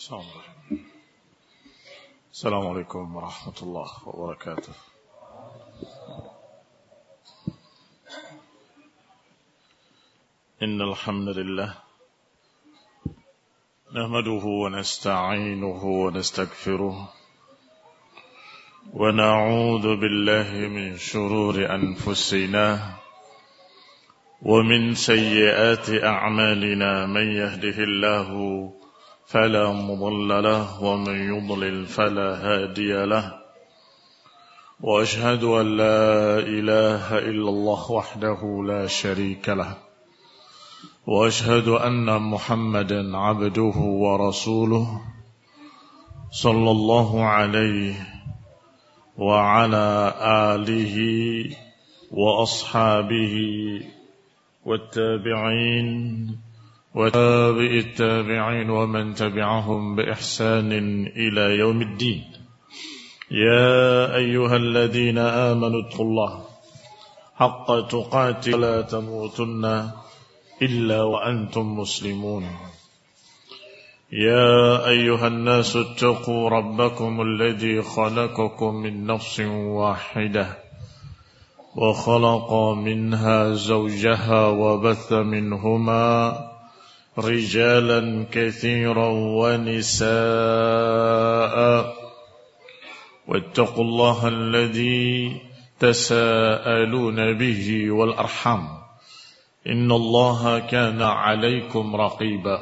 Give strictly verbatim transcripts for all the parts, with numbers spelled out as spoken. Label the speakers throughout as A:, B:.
A: Assalamualaikum warahmatullahi wabarakatuh. Innal hamdalillah nahmaduhu wa nasta'inuhu wa nastaghfiruh wa na'udzu billahi min shururi anfusina wa min sayyiati a'malina man yahdihillahu فلا مضل له ومن يضلل فلا هادي له وأشهد أن لا إله إلا الله وحده لا شريك له وأشهد أن محمدا عبده ورسوله صلى الله عليه وعلى آله وأصحابه والتابعين وتابع التابعين ومن تبعهم بإحسان إلى يوم الدين. يا أيها الذين آمنوا اتقوا الله حق تقاته ولا تموتن إلا وأنتم مسلمون. يا أيها الناس اتقوا ربكم الذي خلقكم من نفس واحدة وخلق منها زوجها وبث منهما رجالا كثيرا ونساء واتقوا الله الذي تساءلون به والأرحام إن الله كان عليكم رقيبا.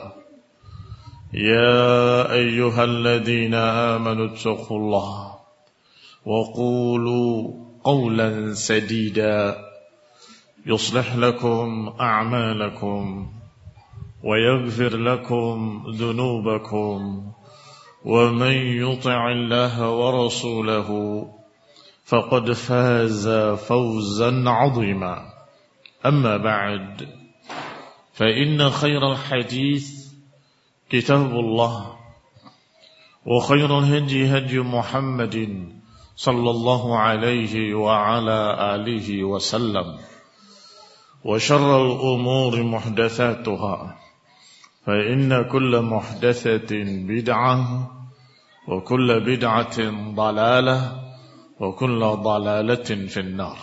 A: يا أيها الذين آمنوا اتقوا الله وقولوا قولا سديدا يصلح لكم أعمالكم ويغفر لكم ذنوبكم ومن يطع الله ورسوله فقد فاز فوزا عظيما. أما بعد فإن خير الحديث كتاب الله وخير الهدي هدي محمد صلى الله عليه وعلى آله وسلم وشر الأمور محدثاتها فإن كل محدثة بدعة وكل بدعة ضلالة وكل ضلالة في النار.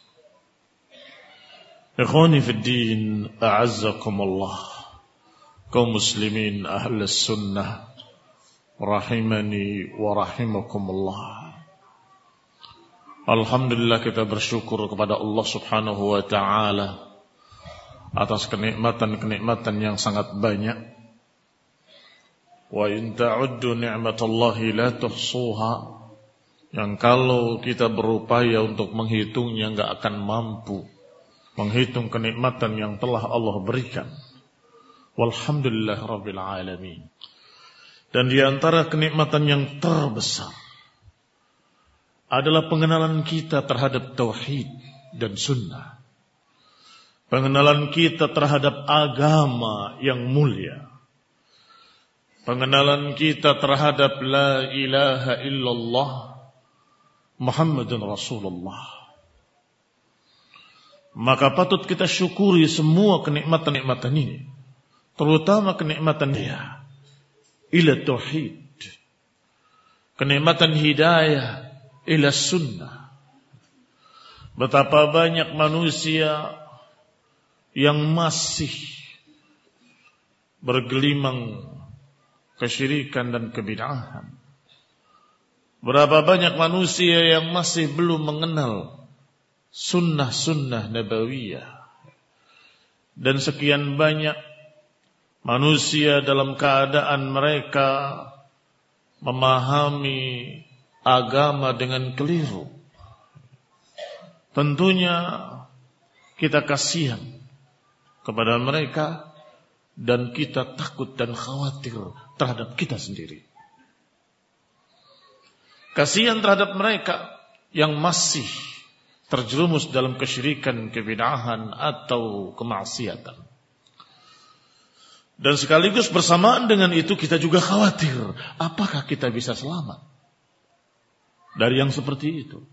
A: إخواني في الدين أعزكم الله kaum muslimin ahli sunnah rahimani wa rahimakumullah. Alhamdulillah, kita bersyukur kepada Allah subhanahu wa ta'ala atas kenikmatan-kenikmatan yang sangat banyak. Wa in ta'uddu ni'matallahi la tuhsuha, yang kalau kita berupaya untuk menghitungnya enggak akan mampu menghitung kenikmatan yang telah Allah berikan. Walhamdulillah rabbil alamin. Dan di antara kenikmatan yang terbesar adalah pengenalan kita terhadap tauhid dan sunnah. Pengenalan kita terhadap agama yang mulia. Pengenalan kita terhadap la ilaha illallah Muhammadun Rasulullah. Maka patut kita syukuri semua kenikmatan-kenikmatan ini, terutama kenikmatan dia ila tauhid, kenikmatan hidayah ila sunnah. Betapa banyak manusia yang masih bergelimang kesyirikan dan kebid'ahan. Berapa banyak manusia yang masih belum mengenal sunnah-sunnah nabawiyah. Dan sekian banyak manusia dalam keadaan mereka memahami agama dengan keliru. Tentunya kita kasihan kepada mereka dan kita takut dan khawatir terhadap kita sendiri. Kasihan terhadap mereka yang masih terjerumus dalam kesyirikan, kebid'ahan atau kemaksiatan. Dan sekaligus bersamaan dengan itu kita juga khawatir, apakah kita bisa selamat dari yang seperti itu.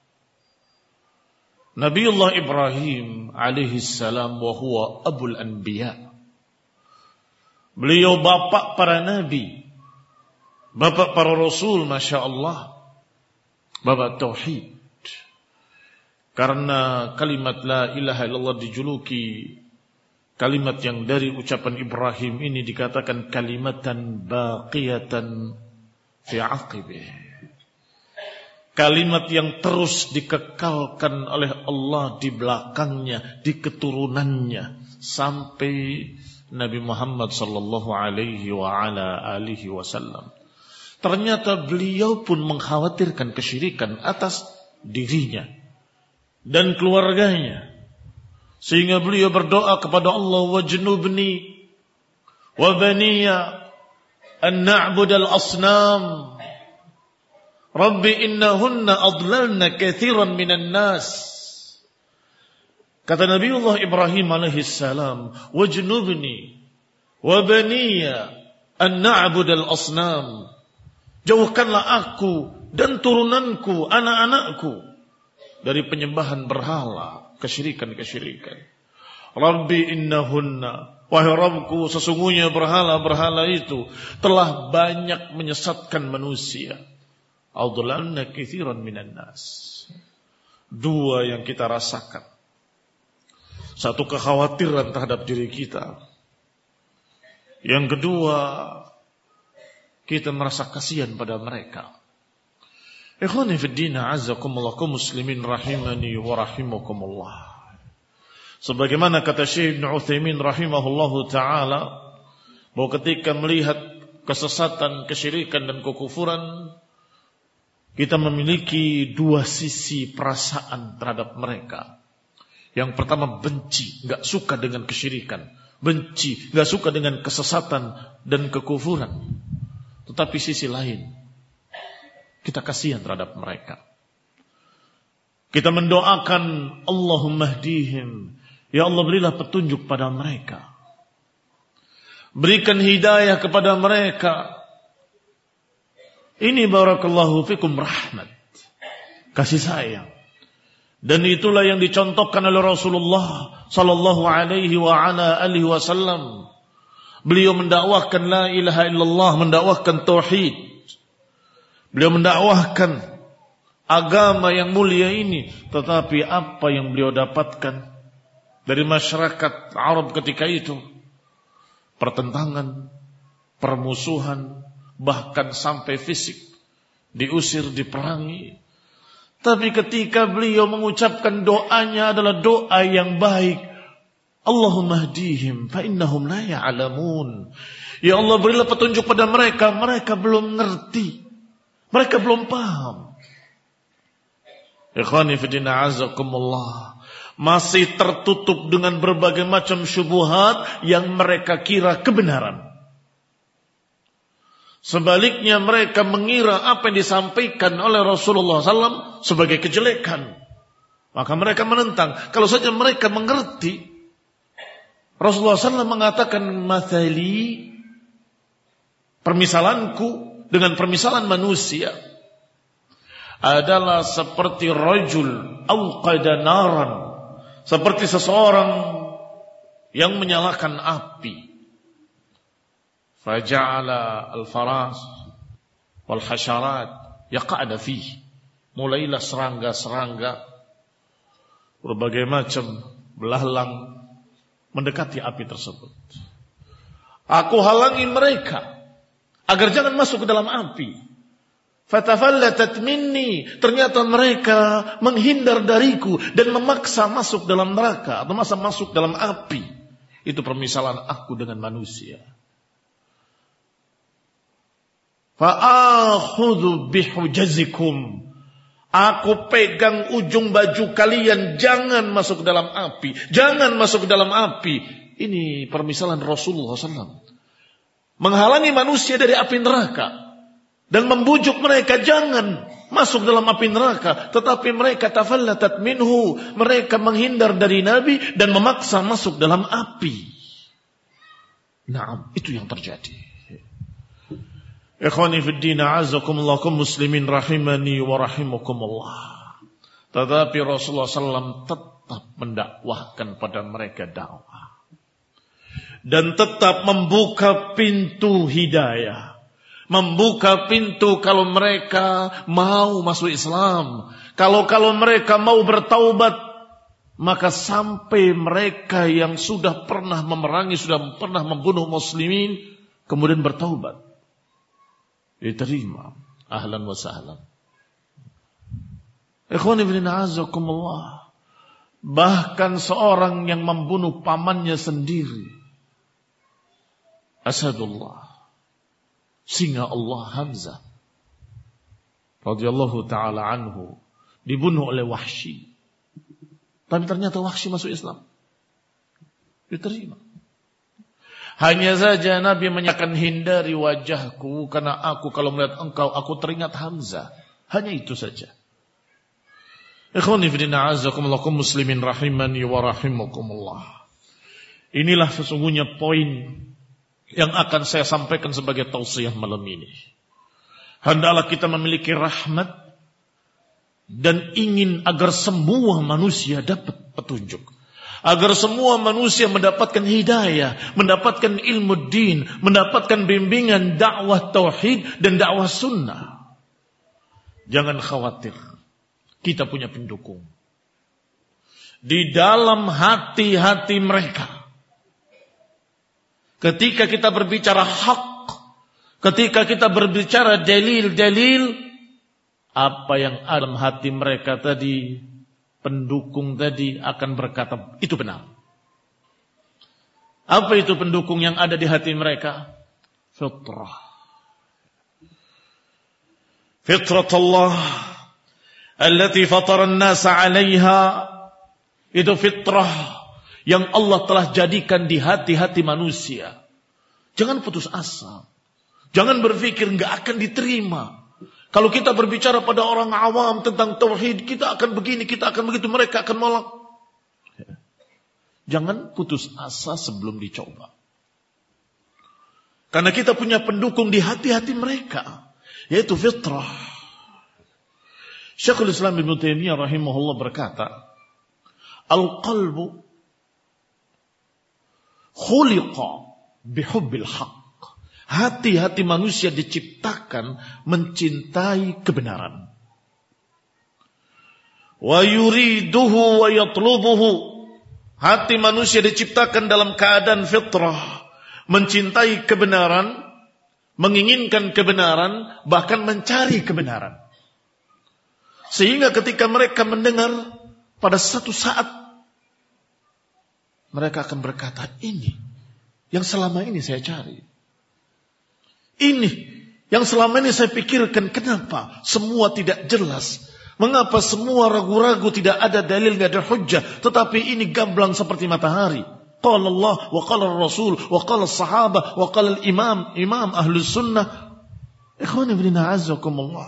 A: Nabiullah Ibrahim alaihi salam wa huwa abul anbiya. Beliau bapak para nabi. bapak para rasul, Masya Allah, bapak tauhid. Karena kalimat la ilaha illallah dijuluki kalimat yang dari ucapan Ibrahim ini dikatakan kalimatan baqiyatan fi aqibih. Kalimat yang terus dikekalkan oleh Allah di belakangnya, di keturunannya sampai Nabi Muhammad sallallahu alaihi wa ala alihi wasallam. Ternyata beliau pun mengkhawatirkan kesyirikan atas dirinya dan keluarganya. Sehingga beliau berdoa kepada Allah, wajnubni wa baniya an na'budal asnam. Rabbi innahunna adlalna kathiran minan nas. Kata Nabiullah Ibrahim alaihi salam, wajnubni wa baniya an na'budal asnam. Jauhkanlah aku dan turunanku, anak-anakku dari penyembahan berhala, kesyirikan-kesyirikan. Rabbi innahunna, wahai Rabbku, sesungguhnya berhala-berhala itu telah banyak menyesatkan manusia. Adlalna katsiran minan nas. Dua yang kita rasakan. Satu, kekhawatiran terhadap diri kita. Yang kedua, kita merasa kasihan pada mereka. Ikhwani fid din, a'azzakumullah, kaum muslimin rahimani wa rahimakumullah. Sebagaimana kata Syekh Ibnu Utsaimin rahimahullahu taala, bahwa ketika melihat kesesatan, kesyirikan dan kekufuran, kita memiliki dua sisi perasaan terhadap mereka. Yang pertama, benci, enggak suka dengan kesyirikan, benci, enggak suka dengan kesesatan dan kekufuran. Tetapi sisi lain, kita kasihan terhadap mereka. Kita mendoakan, Allahumma hdihim, ya Allah berilah petunjuk pada mereka. Berikan hidayah kepada mereka. Ini barakallahu fikum rahmat, kasih sayang. Dan itulah yang dicontohkan oleh Rasulullah sallallahu alaihi wa ala alihi wasallam. Beliau mendakwahkan la ilaha illallah, mendakwahkan tauhid. Beliau mendakwahkan agama yang mulia ini, tetapi apa yang beliau dapatkan dari masyarakat Arab ketika itu? Pertentangan, permusuhan, bahkan sampai fisik, diusir, diperangi. Tapi ketika beliau mengucapkan doanya adalah doa yang baik, Allahumma hdihim fa innahum la ya'lamun. Ya Allah berilah petunjuk pada mereka, mereka belum ngerti, mereka belum paham. Ikhwani fi din, a'azzakumullah, masih tertutup dengan berbagai macam syubhat yang mereka kira kebenaran. Sebaliknya mereka mengira apa yang disampaikan oleh Rasulullah sallallahu alaihi wasallam sebagai kejelekan. Maka mereka menentang. Kalau saja mereka mengerti, Rasulullah sallallahu alaihi wasallam mengatakan, mathali, permisalanku dengan permisalan manusia adalah seperti rajul auqada naran, seperti seseorang yang menyalakan api. Faja'ala al-faras wal hasyarat yaqa'na fihi. Mulailah serangga-serangga, berbagai macam belalang mendekati api tersebut. Aku halangi mereka agar jangan masuk ke dalam api. Fatafallatat minni, ternyata mereka menghindar dariku dan memaksa masuk dalam neraka atau masa masuk dalam api. Itu permisalan aku dengan manusia. Fa'akhudhu bihujazikum, aku pegang ujung baju kalian, jangan masuk ke dalam api, jangan masuk ke dalam api. Ini permisalan Rasulullah sallallahu alaihi wasallam, menghalangi manusia dari api neraka dan membujuk mereka jangan masuk dalam api neraka, tetapi mereka tafallatat minhu, mereka menghindar dari Nabi dan memaksa masuk dalam api. Naam, itu yang terjadi. Ikhwani fid din, a'azzakumullah, kaum muslimin rahimani wa rahimakumullah. Tetapi Rasulullah sallallahu alaihi wasallam tetap mendakwahkan pada mereka dakwah dan tetap membuka pintu hidayah, membuka pintu kalau mereka mau masuk Islam. Kalau-kalau mereka mau bertaubat, maka sampai mereka yang sudah pernah memerangi, sudah pernah membunuh muslimin, kemudian bertaubat, diterima. Ahlan wa sahlan. Ikhwani fillah azakumullah. Bahkan seorang yang membunuh pamannya sendiri, Asadullah, singa Allah Hamzah radhiyallahu taala anhu, dibunuh oleh Wahsy. Tapi ternyata Wahsy masuk Islam, diterima. Hanya saja Nabi menyatakan, hindari wajahku, karena aku kalau melihat engkau, aku teringat Hamzah. Hanya itu saja. Ikhwani fillah a'azzakumullah, muslimin rahimani wa rahimakumullah. Inilah sesungguhnya poin yang akan saya sampaikan sebagai tausiah malam ini. Hendaklah kita memiliki rahmat dan ingin agar semua manusia dapat petunjuk, agar semua manusia mendapatkan hidayah, mendapatkan ilmu din, mendapatkan bimbingan dakwah tauhid dan dakwah sunnah. Jangan khawatir, kita punya pendukung di dalam hati-hati mereka. Ketika kita berbicara hak, ketika kita berbicara dalil-dalil, apa yang ada dalam hati mereka tadi, pendukung tadi akan berkata, itu benar. Apa itu pendukung yang ada di hati mereka? Fitrah. Fitratullah allati fatara an-nasa 'alaiha. Itu fitrah yang Allah telah jadikan di hati-hati manusia. Jangan putus asa. Jangan berpikir enggak akan diterima. Kalau kita berbicara pada orang awam tentang tauhid, kita akan begini, kita akan begitu, mereka akan menolak. Jangan putus asa sebelum dicoba. Karena kita punya pendukung di hati-hati mereka, yaitu fitrah. Syekhul Islam Ibnu Taimiyah rahimahullah berkata, al-qalbu khuliqa bihubbil haq. Hati-hati manusia diciptakan mencintai kebenaran. Wa yuriduhu wa yatlubuhu. Hati manusia diciptakan dalam keadaan fitrah, mencintai kebenaran, menginginkan kebenaran, bahkan mencari kebenaran. Sehingga ketika mereka mendengar, pada satu saat mereka akan berkata, ini yang selama ini saya cari. Ini yang selama ini saya pikirkan, kenapa semua tidak jelas? Mengapa semua ragu-ragu, tidak ada dalil, tidak ada hujjah, tetapi ini gamblang seperti matahari. Qala Allah, wa qala Rasul, wa qala sahabah, wa qala imam, imam ahlus sunnah. Ikhwani fillah a'azzakumullah.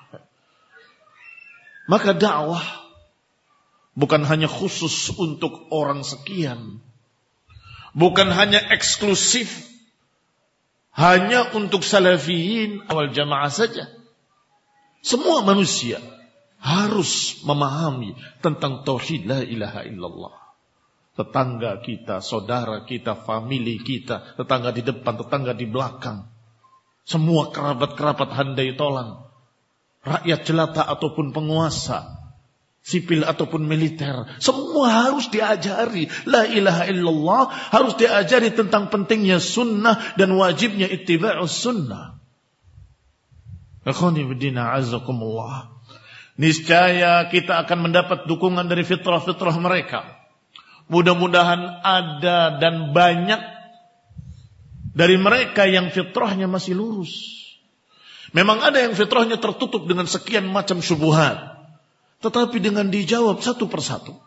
A: Maka dakwah bukan hanya khusus untuk orang sekian, bukan hanya eksklusif hanya untuk salafiyin awal jamaah saja. Semua manusia harus memahami tentang tauhid la ilaha illallah. Tetangga kita, saudara kita, famili kita, tetangga di depan, tetangga di belakang, semua kerabat-kerabat handai tolan, rakyat jelata ataupun penguasa, sipil ataupun militer, semua harus diajari la ilaha illallah, harus diajari tentang pentingnya sunnah dan wajibnya ittiba'us sunnah. Akhwani bidina azakumullah. Niscaya kita akan mendapat dukungan dari fitrah-fitrah mereka. Mudah-mudahan ada dan banyak dari mereka yang fitrahnya masih lurus. Memang ada yang fitrahnya tertutup dengan sekian macam syubhat, tetapi dengan dijawab satu persatu,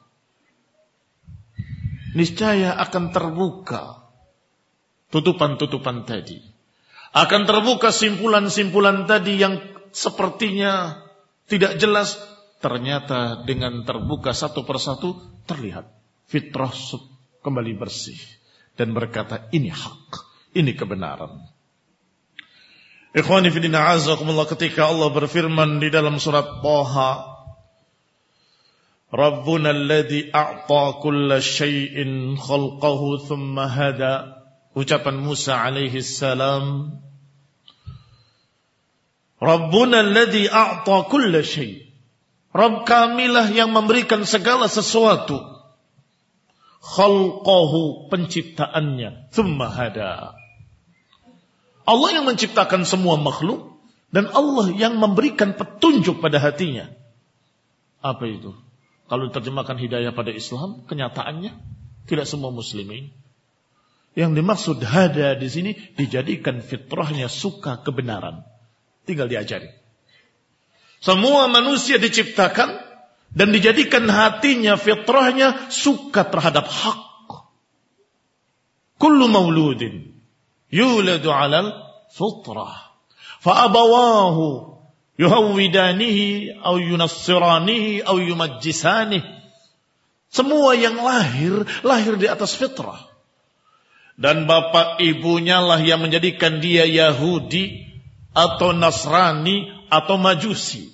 A: niscaya akan terbuka tutupan-tutupan tadi. Akan terbuka simpulan-simpulan tadi yang sepertinya tidak jelas. Ternyata dengan terbuka satu persatu terlihat fitrah kembali bersih dan berkata, ini hak, ini kebenaran. Ikhwani fillah a'azzakumullah, ketika Allah berfirman di dalam surat Thaha, Rabbuna alladhi a'ta kulla syai'in khalqahu thumma hada. Ucapan Musa alaihi salam, Rabbuna alladzi a'ta kulla syai'. Rabb kamilah yang memberikan segala sesuatu. Khalqahu, penciptaannya, thumma hada. Allah yang menciptakan semua makhluk dan Allah yang memberikan petunjuk pada hatinya. Apa itu? Kalau diterjemahkan hidayah pada Islam, kenyataannya tidak semua muslimin. Yang dimaksud hada di sini dijadikan fitrahnya suka kebenaran. Tinggal diajari. Semua manusia diciptakan dan dijadikan hatinya, fitrahnya suka terhadap hak. Kullu mauludin yuladu 'alal fitrah. Fa abawahu yuhawwidanihi aw yunassiranihi aw yumajjisanihi. Semua yang lahir lahir di atas fitrah. Dan bapak ibunya lah yang menjadikan dia Yahudi atau Nasrani atau Majusi.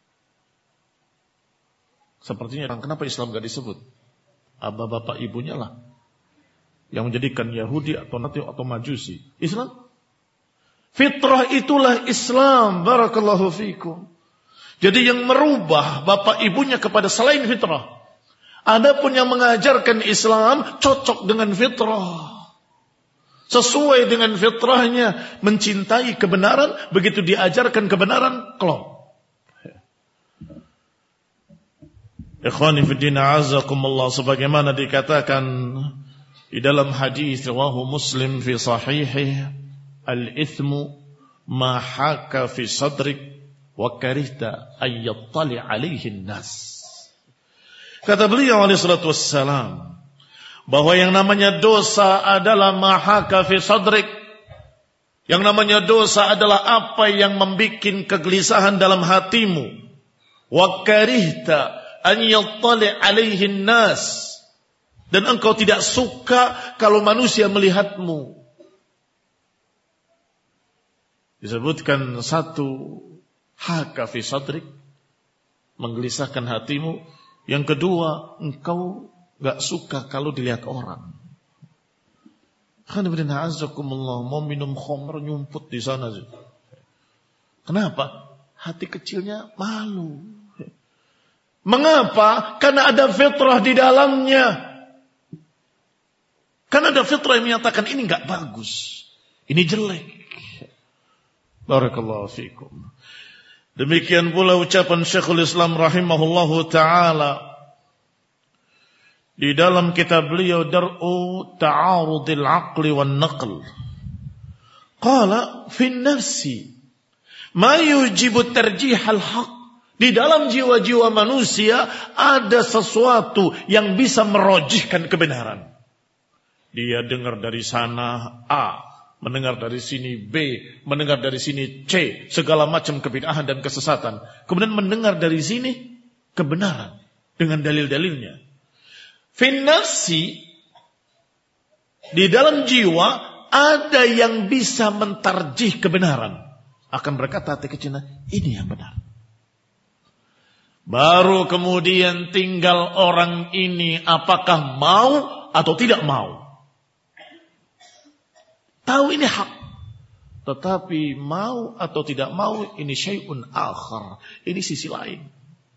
A: Sepertinya kenapa Islam gak disebut? Abah bapak ibunya lah yang menjadikan Yahudi atau Nasrani atau Majusi. Islam? Fitrah itulah Islam. Barakallahu fikum. Jadi yang merubah bapak ibunya kepada selain fitrah. Adapun yang mengajarkan Islam cocok dengan fitrah. Sesuai dengan fitrahnya, mencintai kebenaran, begitu diajarkan kebenaran, klop. Ikhwani fiddin a'azakumullah, sebagaimana dikatakan di dalam hadis riwayahu Muslim fi sahihih, al-ithmu ma haka fi sadrik wa karihta ay yattali alaihi an-nas. Kata beliau alaihi salatu wassalam, bahwa yang namanya dosa adalah ma haka fi sadrik. Yang namanya dosa adalah apa yang membuat kegelisahan dalam hatimu. Wa karihta an yattali alaihi an-nas, dan engkau tidak suka kalau manusia melihatmu. Disebutkan satu, haka fi sadrik, menggelisahkan hatimu. Yang kedua, engkau gak suka kalau dilihat orang. Alhamdulillah, mau minum khamr nyumput di sana. Kenapa? Hati kecilnya malu. Mengapa? Karena ada fitrah di dalamnya. Karena ada fitrah yang menyatakan ini enggak bagus, ini jelek. Barakallahu fikum. Demikian pula ucapan Syekhul Islam rahimahullahu ta'ala di dalam kitab beliau Dar'u Ta'arudil Aqli wan Naql. Qala fi nafsi ma yujibu tarjihal haq. Di dalam jiwa-jiwa manusia ada sesuatu yang bisa merojihkan kebenaran. Dia dengar dari sana A, mendengar dari sini B, mendengar dari sini C, segala macam kebid'ahan dan kesesatan. Kemudian mendengar dari sini kebenaran dengan dalil-dalilnya. Fin nafsi, di dalam jiwa ada yang bisa mentarjih kebenaran. Akan berkata hati kecilnya, ini yang benar. Baru kemudian tinggal orang ini apakah mau atau tidak mau. Tahu ini hak, tetapi mau atau tidak mau ini syai'un akhar, ini sisi lain.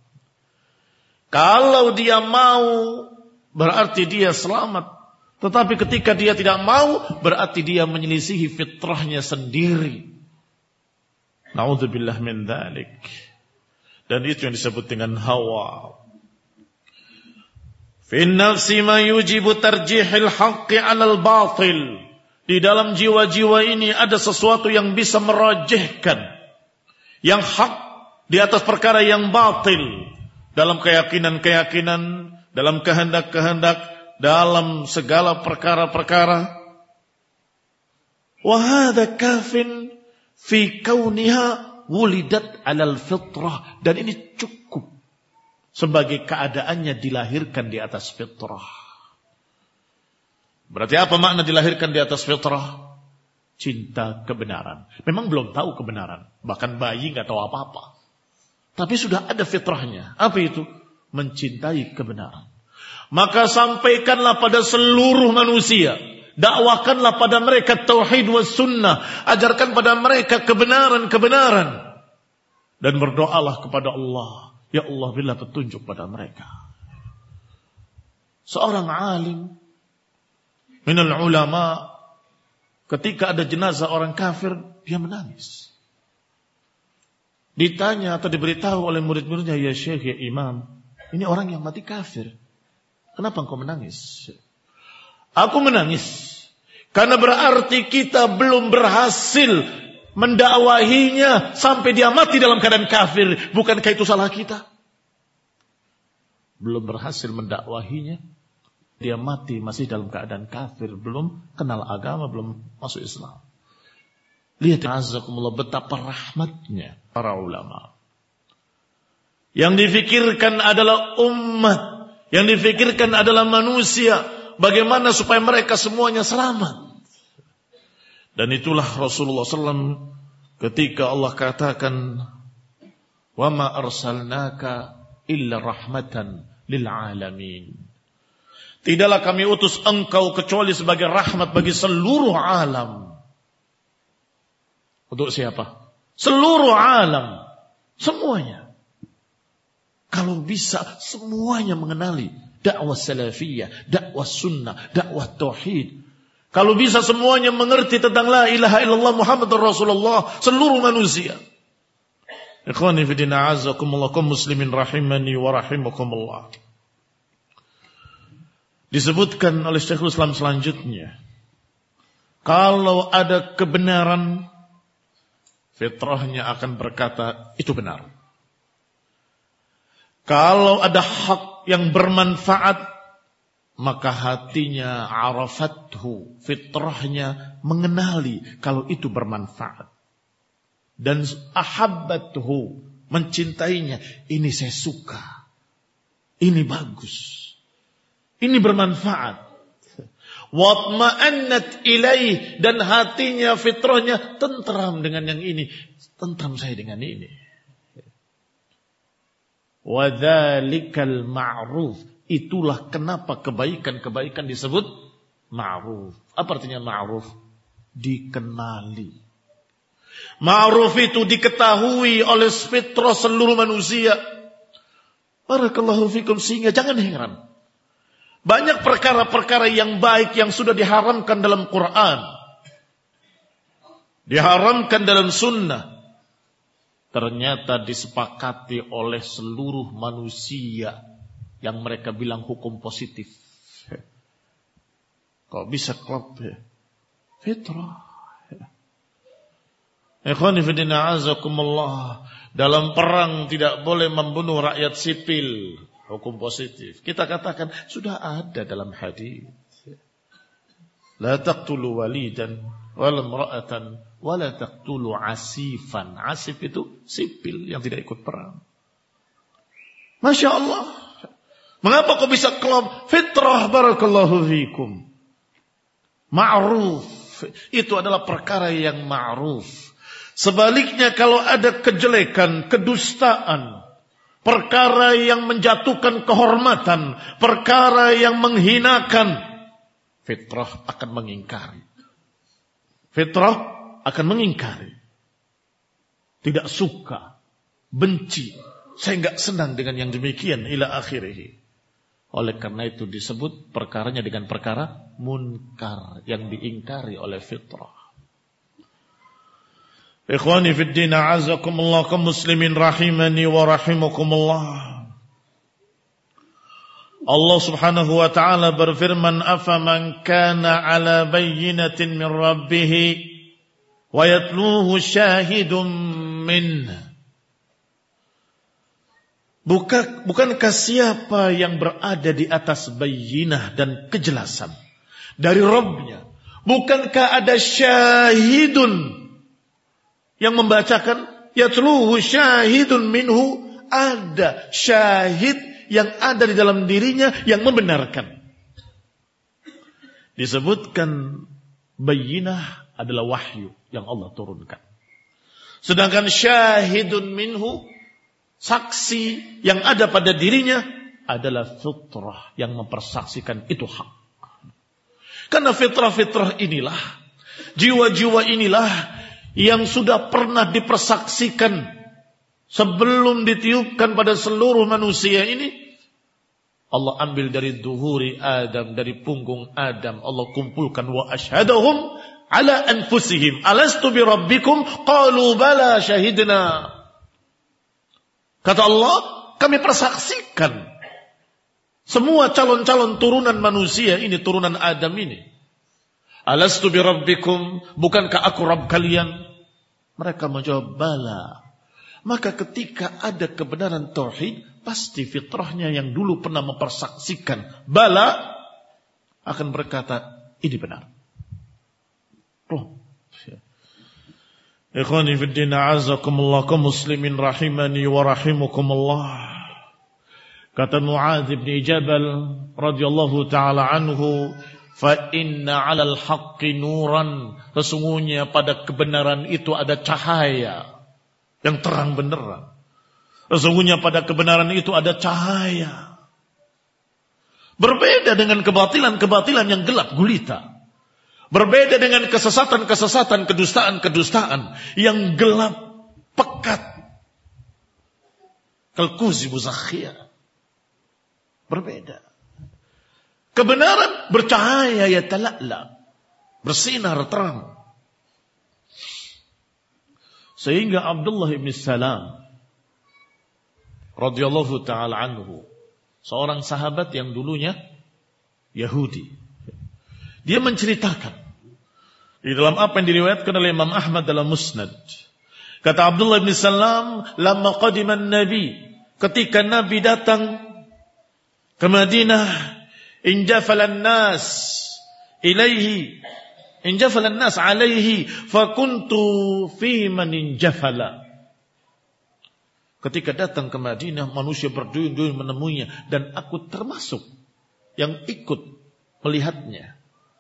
A: Kalau dia mau berarti dia selamat, tetapi ketika dia tidak mau berarti dia menyelisihi fitrahnya sendiri. Na'udzubillah min dzalik. Dan itu yang disebut dengan hawa. Fi nafsi ma yujibu tarjihil haqqi 'alal batil. Di dalam jiwa-jiwa ini ada sesuatu yang bisa merajihkan yang hak di atas perkara yang batil. Dalam keyakinan-keyakinan, dalam kehendak-kehendak, dalam segala perkara-perkara. Wa hadza kafin fi kauniha wulidat alal fitrah. Dan ini cukup sebagai keadaannya dilahirkan di atas fitrah. Berarti apa makna dilahirkan di atas fitrah? Cinta kebenaran. Memang belum tahu kebenaran. Bahkan bayi gak tahu apa-apa. Tapi sudah ada fitrahnya. Apa itu? Mencintai kebenaran. Maka sampaikanlah pada seluruh manusia. Dakwahkanlah pada mereka tauhid was sunnah. Ajarkan pada mereka kebenaran-kebenaran. Dan berdoalah kepada Allah, ya Allah berilah petunjuk pada mereka. Seorang alim minal ulama, ketika ada jenazah orang kafir, dia menangis. Ditanya atau diberitahu oleh murid-muridnya, ya Syekh, ya Imam, ini orang yang mati kafir, kenapa engkau menangis? Aku menangis karena berarti kita belum berhasil mendakwahinya sampai dia mati dalam keadaan kafir. Bukankah itu salah kita? Belum berhasil mendakwahinya, dia mati masih dalam keadaan kafir, belum kenal agama, belum masuk Islam. Lihat azakumullah betapa rahmatnya para ulama. Yang difikirkan adalah umat, yang difikirkan adalah manusia, bagaimana supaya mereka semuanya selamat. Dan itulah Rasulullah sallallahu alaihi wasallam ketika Allah katakan, wa ma arsalnaka illa rahmatan lil alamin. Tidaklah kami utus engkau kecuali sebagai rahmat bagi seluruh alam. Untuk siapa? Seluruh alam. Semuanya. Kalau bisa semuanya mengenali dakwah salafiyah, dakwah sunnah, dakwah tauhid. Kalau bisa semuanya mengerti tentang la ilaha illallah Muhammadur Rasulullah, seluruh manusia. Ikhwani fi din a'azzakumullah, kaum muslimin rahimani wa rahimakumullah. Disebutkan oleh Syekhul Islam selanjutnya, kalau ada kebenaran, fitrahnya akan berkata itu benar. Kalau ada hak yang bermanfaat, maka hatinya arafathu, fitrahnya mengenali kalau itu bermanfaat. Dan ahabbathu, mencintainya, ini saya suka, ini bagus, ini bermanfaat. Watma'annat ilaih, dan hatinya, fitrahnya tentram dengan yang ini, tentram saya dengan ini. Wadzalikal ma'ruf, itulah kenapa kebaikan-kebaikan disebut ma'ruf. Apa artinya ma'ruf? Dikenali. Ma'ruf itu diketahui oleh fitrah seluruh manusia. Barakallahu fikum, sehingga jangan heran. Banyak perkara-perkara yang baik yang sudah diharamkan dalam Quran, diharamkan dalam sunnah, ternyata disepakati oleh seluruh manusia yang mereka bilang hukum positif. Kok bisa klop ya? Fitrah. Ikhwani fi din a'azakumullah, dalam perang tidak boleh membunuh rakyat sipil, hukum positif. Kita katakan sudah ada dalam hadis. La taqtulu walidan wala imra'atan wala taqtulu asifan. Asif itu sipil yang tidak ikut perang. Masya Allah. Mengapa kok bisa klop? Fitrah, barakallahu fikum. Ma'ruf. Itu adalah perkara yang ma'ruf. Sebaliknya kalau ada kejelekan, kedustaan, perkara yang menjatuhkan kehormatan, perkara yang menghinakan, fitrah akan mengingkari. Fitrah akan mengingkari. Tidak suka, benci. Saya enggak senang dengan yang demikian ila akhirih. Oleh karena itu disebut perkaranya dengan perkara munkar yang diingkari oleh fitrah. Ikhwani fid din a'azakumullah, kaum muslimin rahimani wa rahimakumullah. Allah Subhanahu wa taala berfirman, afaman kana ala bayyinatin min rabbih wa yatluhu syahidun min. Bukan, bukankah siapa yang berada di atas bayyinah dan kejelasan dari Rabbnya, bukankah ada syahidun yang membacakan, yatluhu syahidun minhu, ada syahid yang ada di dalam dirinya yang membenarkan. Disebutkan bayyinah adalah wahyu yang Allah turunkan. Sedangkan syahidun minhu, saksi yang ada pada dirinya adalah fitrah yang mempersaksikan itu hak. Karena fitrah-fitrah inilah, jiwa-jiwa inilah yang sudah pernah dipersaksikan sebelum ditiupkan pada seluruh manusia ini, Allah ambil dari duhuri Adam, dari punggung Adam, Allah kumpulkan wa asyhadahum ala anfusihim alastu bi rabbikum qalu bala syahidna. Kata Allah, kami persaksikan semua calon-calon turunan manusia ini, turunan Adam ini. Alastu bi rabbikum, bukankah aku Rabb kalian? Mereka menjawab bala. Maka ketika ada kebenaran tauhid, pasti fitrahnya yang dulu pernah mempersaksikan bala akan berkata ini benar. Oh. Ikhwani fid din, a'azzakumullah, kaum muslimin rahimani wa rahimakumullah. Kata Mu'adz bin Jabal radhiyallahu taala anhu, fa inna 'alal haqqi nuran, sesungguhnya pada kebenaran itu ada cahaya yang terang benderang. Sesungguhnya pada kebenaran itu ada cahaya. Berbeda dengan kebatilan-kebatilan yang gelap gulita. Berbeda dengan kesesatan-kesesatan, kedustaan-kedustaan yang gelap pekat. Kalkuzi muzakhiyah. Berbeda. Kebenaran bercahaya, ya tala'la, bersinar terang. Sehingga Abdullah bin Salam radhiyallahu taala anhu, seorang sahabat yang dulunya Yahudi, dia menceritakan di dalam apa yang diriwayatkan oleh Imam Ahmad dalam Musnad. Kata Abdullah bin Salam, lamma qadima an-nabi, ketika Nabi datang ke Madinah, injafalan nas ilaihi, injafalan nas alaihi, fakuntu fi man injafala. Ketika datang ke Madinah, manusia berduyun-duyun menemuinya, dan aku termasuk yang ikut melihatnya.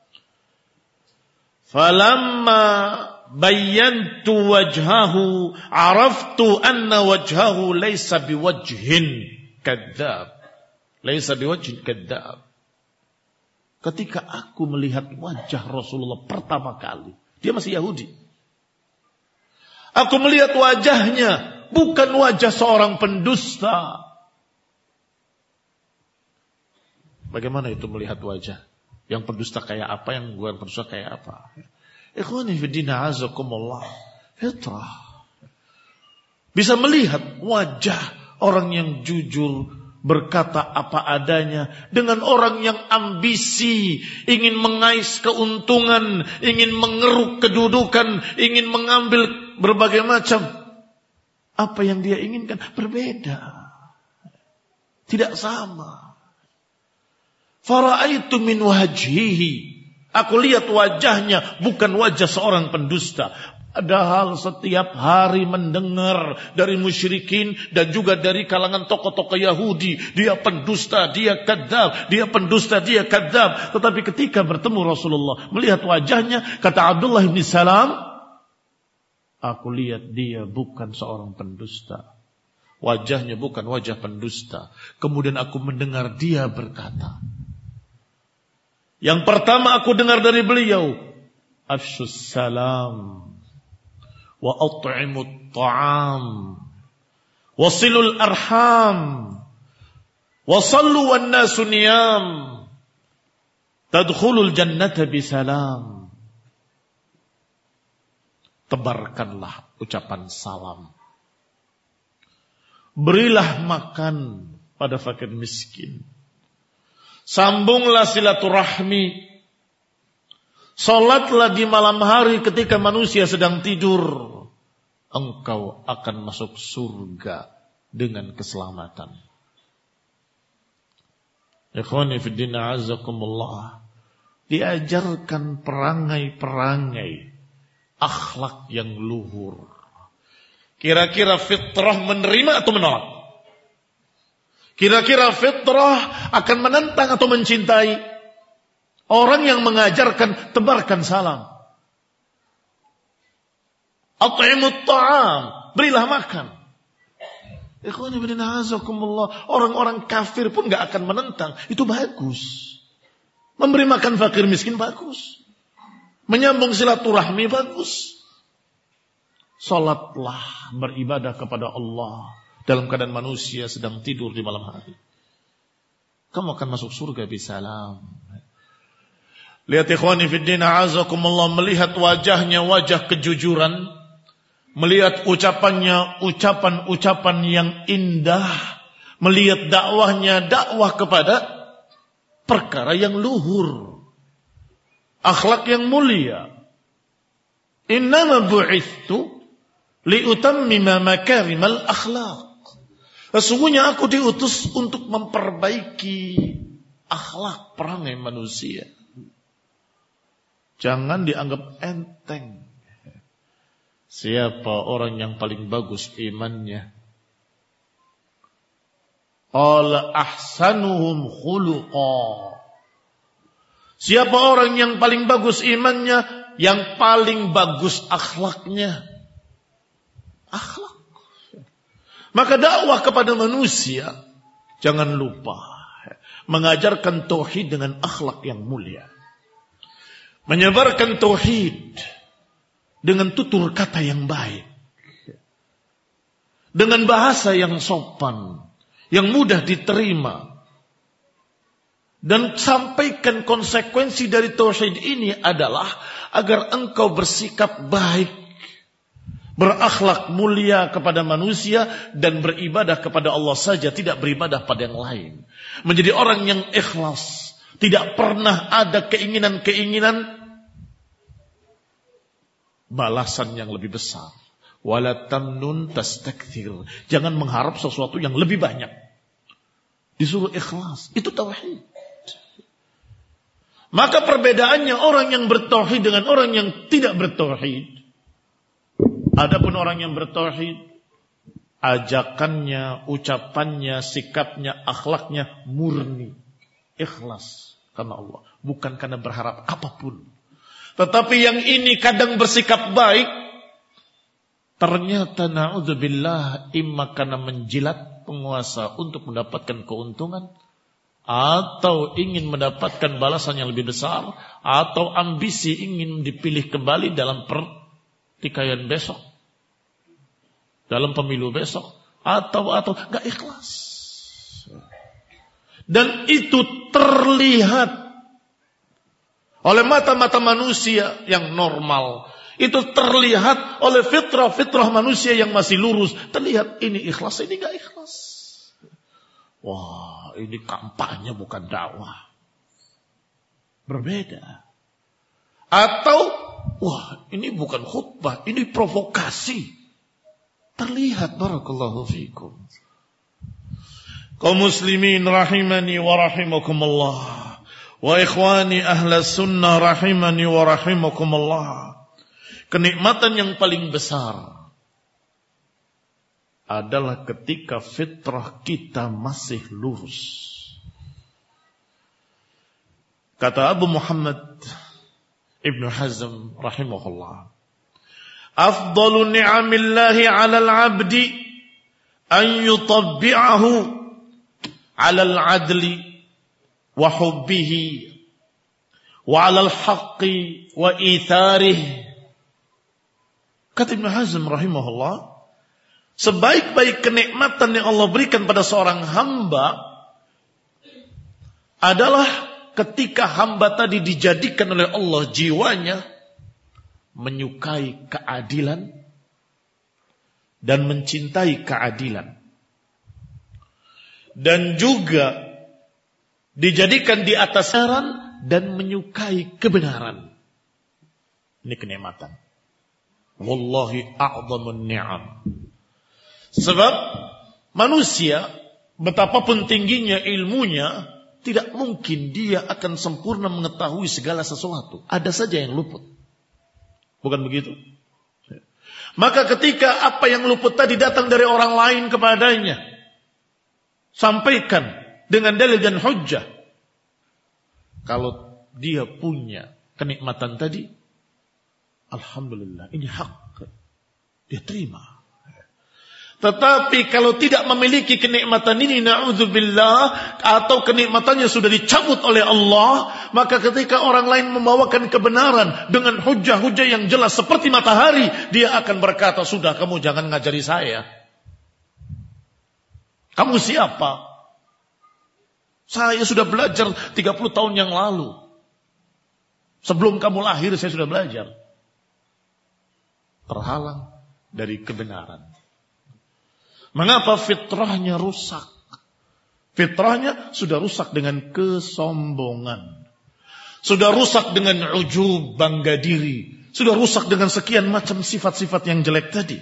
A: Falamma bayyantu wajhahu, araftu anna wajhahu laysa biwajhin kadzab. Laisa biwajhin kadzab. Ketika aku melihat wajah Rasulullah pertama kali, dia masih Yahudi. Aku melihat wajahnya, bukan wajah seorang pendusta. Bagaimana itu melihat wajah? Yang pendusta kayak apa, yang bukan pendusta kayak apa? Ikhwani fi din, azakumullah. Fitrah. Bisa melihat wajah orang yang jujur, berkata apa adanya, dengan orang yang ambisi, ingin mengais keuntungan, ingin mengeruk kedudukan, ingin mengambil berbagai macam. Apa yang dia inginkan berbeda, tidak sama. Fara'aitu min wajhihi, aku lihat wajahnya bukan wajah seorang pendusta. Padahal setiap hari mendengar dari musyrikin dan juga dari kalangan tokoh-tokoh Yahudi, dia pendusta, dia kadzab, dia pendusta, dia kadzab. Tetapi ketika bertemu Rasulullah, melihat wajahnya, kata Abdullah bin Salam, aku lihat dia bukan seorang pendusta. Wajahnya bukan wajah pendusta. Kemudian aku mendengar dia berkata, yang pertama aku dengar dari beliau, afshus salam wa at'imut ta'am wa silul arham wa sallu wan nasu niyam tadkhulul jannata bisalam. Tebarkanlah ucapan salam, berilah makan pada fakir miskin, sambunglah silaturahmi, salatlah di malam hari ketika manusia sedang tidur, engkau akan masuk surga dengan keselamatan. Ikhwani fid din, azakumullah, diajarkan perangai-perangai akhlak yang luhur. Kira-kira fitrah menerima atau menolak? Kira-kira fitrah akan menentang atau mencintai? Orang yang mengajarkan tebarkan salam, at'imut ta'am, berilah makan. Ikhwani fillah, azakumullah, orang-orang kafir pun gak akan menentang. Itu bagus. Memberi makan fakir miskin bagus. Menyambung silaturahmi bagus. Salatlah, beribadah kepada Allah dalam keadaan manusia sedang tidur di malam hari. Kamu akan masuk surga bisalam. Lihat ikhwani fiddin a'azakumullah, melihat wajahnya wajah kejujuran, melihat ucapannya ucapan-ucapan yang indah, melihat dakwahnya dakwah kepada perkara yang luhur, akhlak yang mulia. Innama bu'ithtu liutammima makarimal akhlaq. Sesungguhnya aku diutus untuk memperbaiki akhlak perangai manusia. Jangan dianggap enteng. Siapa orang yang paling bagus imannya? Qala ahsanuhum khuluqa. Siapa orang yang paling bagus imannya? Yang paling bagus akhlaknya. Akhlak. Maka dakwah kepada manusia, jangan lupa mengajarkan tauhid dengan akhlak yang mulia. Menyebarkan tauhid dengan tutur kata yang baik. Dengan bahasa yang sopan, yang mudah diterima. Dan sampaikan konsekuensi dari tauhid ini adalah agar engkau bersikap baik, berakhlak mulia kepada manusia dan beribadah kepada Allah saja, tidak beribadah pada yang lain. Menjadi orang yang ikhlas, tidak pernah ada keinginan-keinginan balasan yang lebih besar. Wala tamnun tastakthir. Jangan mengharap sesuatu yang lebih banyak. Disuruh ikhlas. Itu tauhid. Maka perbedaannya orang yang bertauhid dengan orang yang tidak bertauhid. Adapun orang yang bertauhid, ajakannya, ucapannya, sikapnya, akhlaknya murni, ikhlas karena Allah, bukan karena berharap apapun. Tetapi yang ini kadang bersikap baik, ternyata na'udzubillah imma karena menjilat penguasa untuk mendapatkan keuntungan, atau ingin mendapatkan balasan yang lebih besar, atau ambisi ingin dipilih kembali dalam pertikaian besok, dalam pemilu besok, atau atau nggak ikhlas. Dan itu terlihat oleh mata-mata manusia yang normal. Itu terlihat oleh fitrah-fitrah manusia yang masih lurus. Terlihat ini ikhlas, ini gak ikhlas. Wah, ini kampanye bukan dakwah. Berbeda. Atau, wah ini bukan khutbah, ini provokasi. Terlihat, barakallahu fikum. Kaum muslimin rahimani wa rahimakumullah. Wa ikhwani ahla sunnah rahimani wa rahimakumullah. Kenikmatan yang paling besar adalah ketika fitrah kita masih lurus. Kata Abu Muhammad Ibn Hazm rahimahullah, afdalu ni'amillahi 'alal 'abdi an yutabbi'ahu 'alal 'adli wa hubbihi wa 'alal haqqi wa itharihi. Kata Ibn Hazm rahimahullah, sebaik-baik kenikmatan yang Allah berikan pada seorang hamba adalah ketika hamba tadi dijadikan oleh Allah jiwanya menyukai keadilan dan mencintai keadilan, dan juga dijadikan di atas saran dan menyukai kebenaran. Ini kenikmatan. Wallahi a'zamun ni'am. Sebab manusia betapapun tingginya ilmunya, tidak mungkin dia akan sempurna mengetahui segala sesuatu. Ada saja yang luput. Bukan begitu? Maka ketika apa yang luput tadi datang dari orang lain kepadanya, sampaikan dengan dalil dan hujjah. Kalau dia punya kenikmatan tadi, alhamdulillah, ini hak, dia terima. Tetapi kalau tidak memiliki kenikmatan ini, na'udzubillah, atau kenikmatannya sudah dicabut oleh Allah, maka ketika orang lain membawakan kebenaran dengan hujah-hujah yang jelas seperti matahari, dia akan berkata, sudah kamu jangan ngajari saya. Kamu siapa? Saya sudah belajar tiga puluh tahun yang lalu. Sebelum kamu lahir saya sudah belajar. Terhalang dari kebenaran. Mengapa fitrahnya rusak? Fitrahnya sudah rusak dengan kesombongan. Sudah rusak dengan ujub, bangga diri. Sudah rusak dengan sekian macam sifat-sifat yang jelek tadi.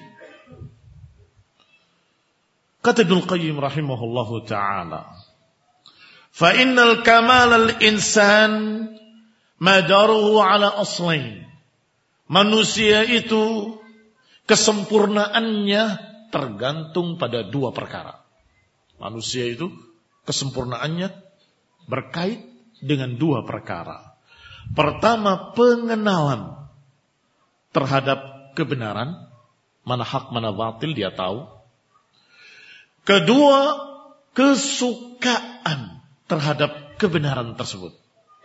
A: Kata Ibnul Qayyim rahimahullahu ta'ala, fa innal kamal al-insan madaruhu ala aslain. Manusia itu kesempurnaannya tergantung pada dua perkara. Manusia itu kesempurnaannya berkait dengan dua perkara. Pertama, pengenalan terhadap kebenaran, mana hak mana batil dia tahu. Kedua, kesukaan terhadap kebenaran tersebut.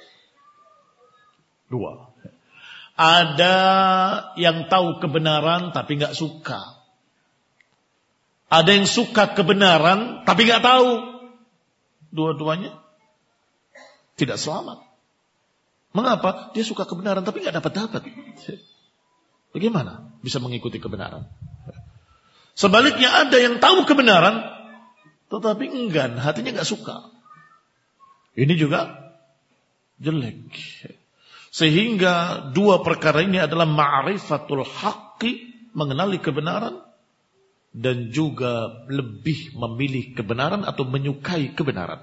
A: Dua. Ada yang tahu kebenaran tapi gak suka. Ada yang suka kebenaran tapi gak tahu. Dua-duanya tidak selamat. Mengapa? Dia suka kebenaran tapi gak dapat-dapat. Bagaimana bisa mengikuti kebenaran? Sebaliknya ada yang tahu kebenaran tetapi enggan, hatinya gak suka. Ini juga jelek. Sehingga dua perkara ini adalah ma'rifatul haqqi, mengenali kebenaran, dan juga lebih memilih kebenaran atau menyukai kebenaran.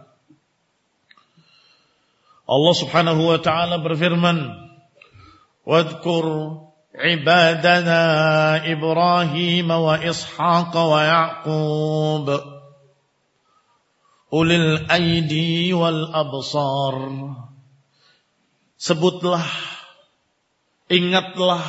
A: Allah Subhanahu wa ta'ala berfirman, wadhkur ibadana Ibrahim wa Ishaq wa Ya'qub ulil aidi wal absar. Sebutlah, ingatlah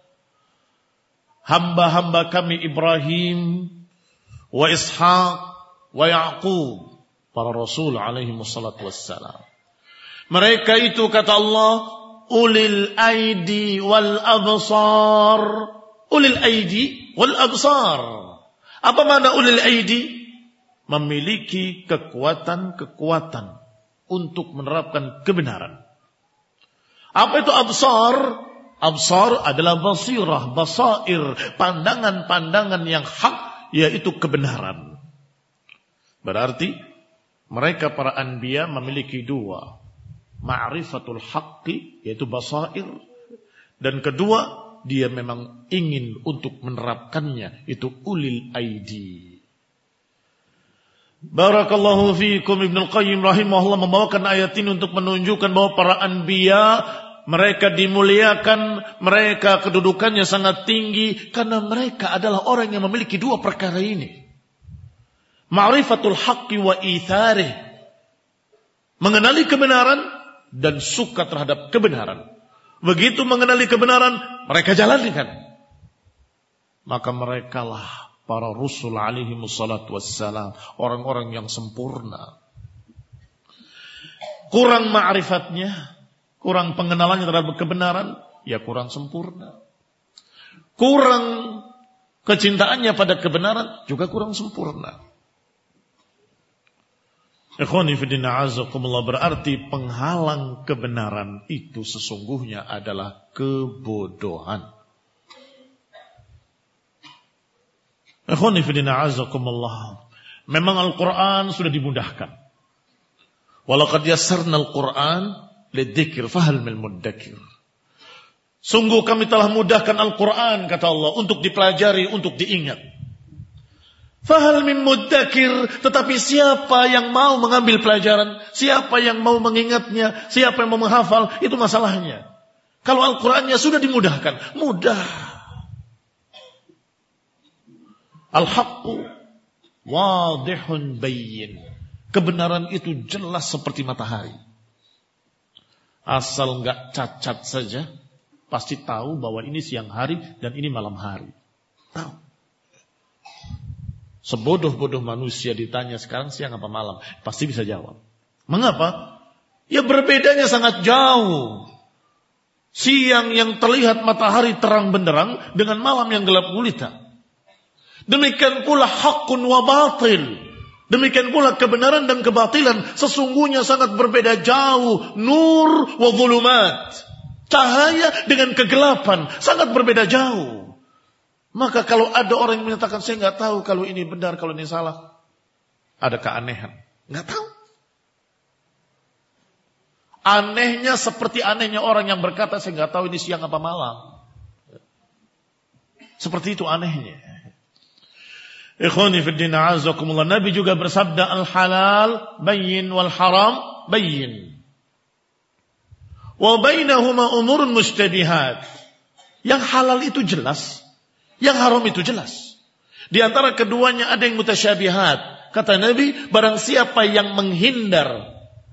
A: hamba-hamba kami Ibrahim wa Ishaq wa Ya'qub, para rasul alaihi wassalatu wassalam. Mereka itu kata Allah ulil aidi wal absar. Ulil aidi wal absar. Apa makna ulil aidi? Memiliki kekuatan-kekuatan untuk menerapkan kebenaran. Apa itu absar? Absar adalah basirah, basair, pandangan-pandangan yang hak, yaitu kebenaran. Berarti mereka para anbiya memiliki dua, ma'rifatul haqqi, yaitu basair, dan kedua, dia memang ingin untuk menerapkannya, itu ulil aidi. Barakallahu fiikum. Ibnul Qayyim rahimahullah membawakan ayat ini untuk menunjukkan bahwa para anbiya, mereka dimuliakan, mereka kedudukannya sangat tinggi karena mereka adalah orang yang memiliki dua perkara ini. Ma'rifatul haqqi wa itharih, mengenali kebenaran dan suka terhadap kebenaran. Begitu mengenali kebenaran, mereka jalankan. Maka merekalah para Rasul alaihi wassalatu wassalam, orang-orang yang sempurna. Kurang ma'rifatnya, kurang pengenalannya terhadap kebenaran, ya kurang sempurna. Kurang kecintaannya pada kebenaran, juga kurang sempurna. Ikhwani fiddin a'azakumullah, berarti penghalang kebenaran itu sesungguhnya adalah kebodohan. Ikhwani fiddin a'azakumullah, memang Al-Quran sudah dimudahkan. Walaqad yassarna Al-Quran lidzikr fahal min muddakir. Sungguh kami telah mudahkan Al-Quran, kata Allah, untuk dipelajari, untuk diingat. Fahal min muddakir, tetapi siapa yang mau mengambil pelajaran, siapa yang mau mengingatnya, siapa yang mau menghafal, itu masalahnya. Kalau Al-Qurannya sudah dimudahkan, mudah. Al-haqqu wadihun bayyin. Kebenaran itu jelas seperti matahari. Asal enggak cacat saja, pasti tahu bahwa ini siang hari dan ini malam hari. Tahu. Sebodoh-bodoh manusia ditanya sekarang siang apa malam, pasti bisa jawab. Mengapa? Ya berbedanya sangat jauh. Siang yang terlihat matahari terang benderang dengan malam yang gelap gulita. Demikian pula hakun wa batil. Demikian pula kebenaran dan kebatilan sesungguhnya sangat berbeda jauh. Nur wa zulumat. Cahaya dengan kegelapan sangat berbeda jauh. Maka kalau ada orang yang menyatakan saya nggak tahu kalau ini benar, kalau ini salah, ada keanehan. Nggak tahu. Anehnya seperti anehnya orang yang berkata saya nggak tahu ini siang apa malam. Seperti itu anehnya. Ikhwani fid din a'azzakumullah. Nabi juga bersabda al-halal bayyin wal haram bayyin. Wa bainahuma umurun mustabihat. Yang halal itu jelas. Yang haram itu jelas. Di antara keduanya ada yang mutasyabihat. Kata Nabi, barang siapa yang menghindar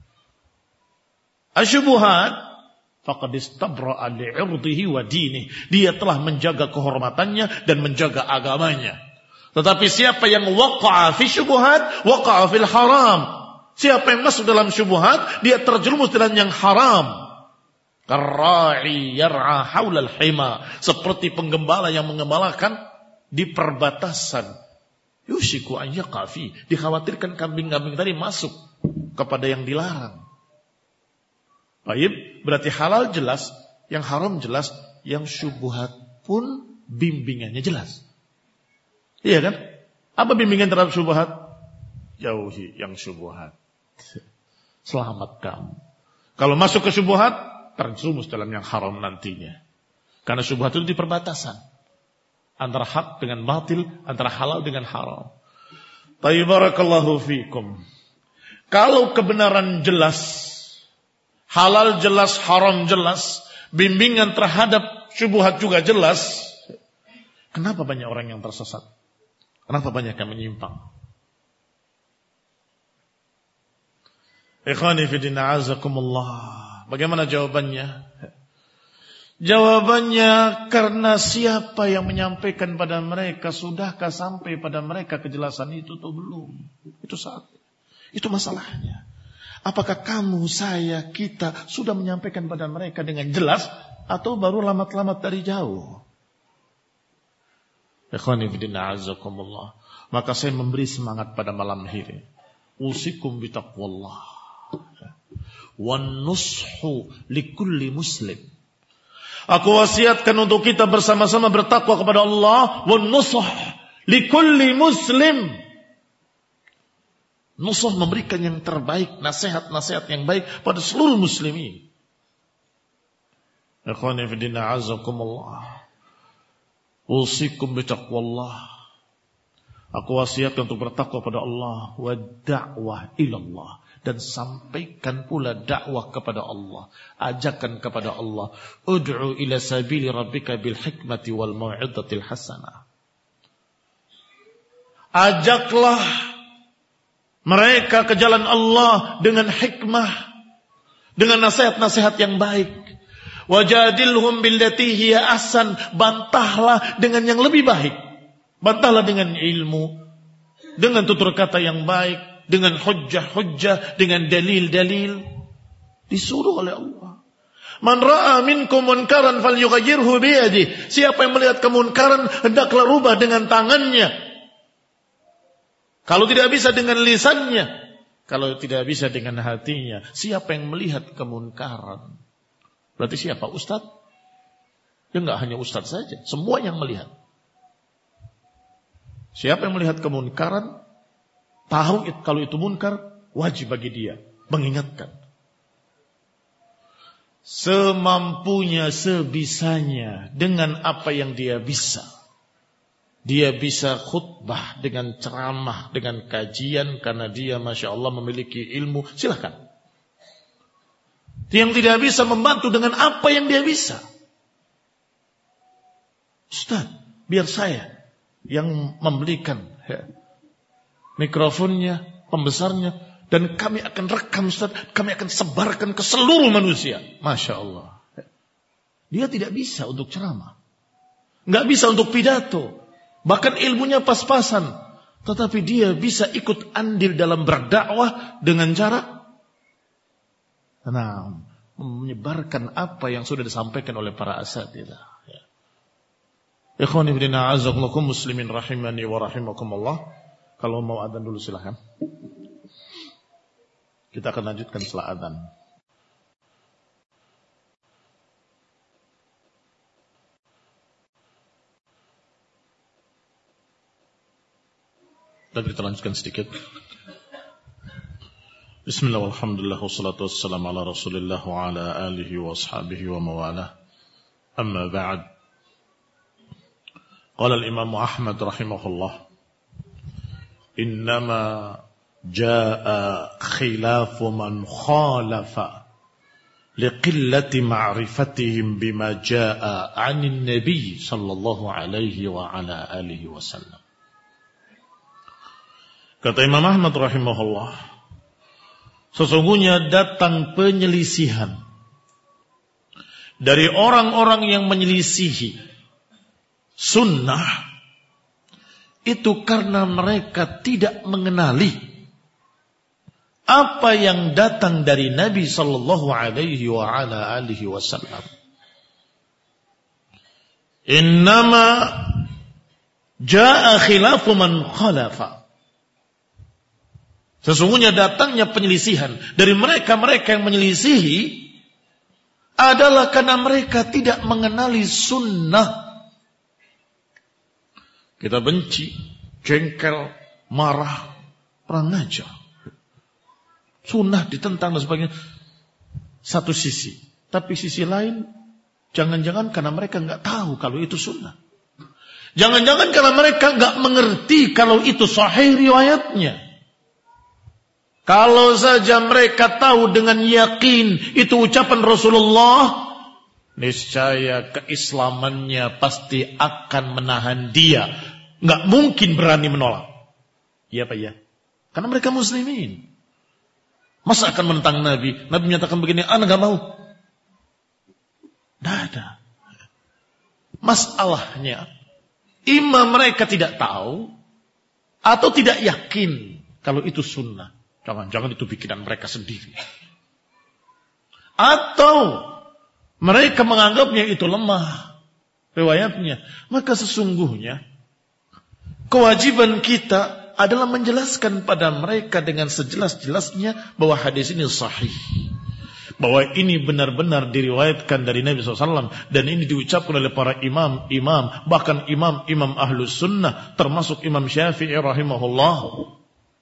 A: asyubuhat, faqad istabra'a li'irdihi wa dinihi. Dia telah menjaga kehormatannya dan menjaga agamanya. Tetapi siapa yang waqa'a fi syubuhat, waqa'a fil haram. Siapa yang masuk dalam syubuhat, dia terjerumus dalam yang haram. Karra'i yar'a haulal hima. Seperti penggembala yang mengembalakan di perbatasan. Yushiku an yaqafi. Dikhawatirkan kambing-kambing tadi masuk kepada yang dilarang. Baik, berarti halal jelas, yang haram jelas, yang syubhat pun bimbingannya jelas. Iya kan? Apa bimbingan terhadap syubhat? Jauhi yang syubhat. Selamat kamu. Kalau masuk ke syubhat, terjerumus dalam yang haram nantinya. Karena syubhat itu di perbatasan. Antara hak dengan batil, antara halal dengan haram. Tayyibarakallahu fikum. Kalau kebenaran jelas, halal jelas, haram jelas, bimbingan terhadap syubhat juga jelas, kenapa banyak orang yang tersesat? Kenapa banyak yang menyimpang? Ikhwani fillah a'azakumullah. Bagaimana jawabannya? Jawabannya karena siapa yang menyampaikan pada mereka, sudahkah sampai pada mereka kejelasan itu atau belum? Itu saat. Itu masalahnya. Apakah kamu, saya, kita sudah menyampaikan pada mereka dengan jelas atau baru lamat-lamat dari jauh? Ikhwani fillah a'azakumullah. Maka saya memberi semangat pada malam ini. Usikum bitaqwallah. Wan nushu likulli muslim. Aku wasiatkan untuk kita bersama-sama bertakwa kepada Allah. Wan nusuh likulli muslim. Nusuh memberikan yang terbaik, nasihat-nasihat yang baik pada seluruh muslimin. Ikhwani fillah azakumullah. Usikum bitaqwallah. Aku wasiatkan untuk bertakwa kepada Allah wa da'wah ilallah. Dan sampaikan pula dakwah kepada Allah, ajakan kepada Allah. Ud'u ila sabili rabbika bil hikmati wal mau'izatil hasanah. Ajaklah mereka ke jalan Allah dengan hikmah, dengan nasihat-nasihat yang baik. Wajadilhum billati hiya ahsan. Bantahlah dengan yang lebih baik. Bantahlah dengan ilmu, dengan tutur kata yang baik, dengan hujjah-hujjah, dengan dalil-dalil. Disuruh oleh Allah. Man ra'a minkum munkaran falyughayyirhu biyadihi. Siapa yang melihat kemunkaran, hendaklah rubah dengan tangannya. Kalau tidak bisa dengan lisannya, kalau tidak bisa dengan hatinya. Siapa yang melihat kemunkaran? Berarti siapa? Ustaz? Ya enggak hanya ustaz saja, semua yang melihat. Siapa yang melihat kemunkaran, tahu kalau itu munkar, wajib bagi dia mengingatkan. Semampunya, sebisanya, dengan apa yang dia bisa. Dia bisa khutbah dengan ceramah, dengan kajian, karena dia Masya Allah memiliki ilmu, silakan. Yang tidak bisa membantu dengan apa yang dia bisa. Ustaz, biar saya yang membelikan ya, mikrofonnya, pembesarnya, dan kami akan rekam, Ustaz, kami akan sebarkan ke seluruh manusia. Masya Allah. Dia tidak bisa untuk ceramah, nggak bisa untuk pidato, bahkan ilmunya pas-pasan. tetapi dia bisa ikut andil dalam berdakwah dengan cara nah, menyebarkan apa yang sudah disampaikan oleh para asatidzah. Ya. Ikhwani fillah a'azzakumullah muslimin rahimani wa rahimakumullah. Kalau mau adzan dulu silakan. Kita akan lanjutkan setelah adzan. Dan kita lanjutkan sedikit. Bismillah walhamdulillah wassalatu wassalamu ala rasulillah wa ala alihi wa ashabihi wa mawalah. Amma ba'd. Qala al-imam Ahmad rahimahullah. Innama jaa khilafu man khalafa liqillati ma'rifatihim bima jaa 'anil nabi sallallahu alaihi wa ala alihi wasallam. Kata Imam Ahmad rahimahullah, sesungguhnya datang penyelisihan dari orang-orang yang menyelisihi sunnah itu karena mereka tidak mengenali apa yang datang dari Nabi sallallahu alaihi wa ala alihi wasallam. Innama jaa khilafu man khalafa. Sesungguhnya datangnya penyelisihan dari mereka-mereka yang menyelisihi adalah karena mereka tidak mengenali sunnah. Kita benci, jengkel, marah, perang aja. Sunnah ditentang dan sebagainya. Satu sisi. Tapi sisi lain, jangan-jangan karena mereka nggak tahu kalau itu sunnah. Jangan-jangan karena mereka nggak mengerti kalau itu sahih riwayatnya. Kalau saja mereka tahu dengan yakin itu ucapan Rasulullah, niscaya keislamannya pasti akan menahan dia. Nggak mungkin berani menolak. Iya Pak ya. Karena mereka muslimin. Masa akan menentang Nabi? Nabi menyatakan begini, anak nggak mau. Tidak ada. Masalahnya, imam mereka tidak tahu atau tidak yakin kalau itu sunnah. Jangan-jangan itu bikinan mereka sendiri. Atau mereka menganggapnya itu lemah riwayatnya. Maka sesungguhnya kewajiban kita adalah menjelaskan pada mereka dengan sejelas-jelasnya bahwa hadis ini sahih. Bahwa ini benar-benar diriwayatkan dari Nabi shallallahu alaihi wasallam. Dan ini diucapkan oleh para imam-imam. Bahkan imam-imam ahlus sunnah. Termasuk Imam Syafi'i rahimahullah.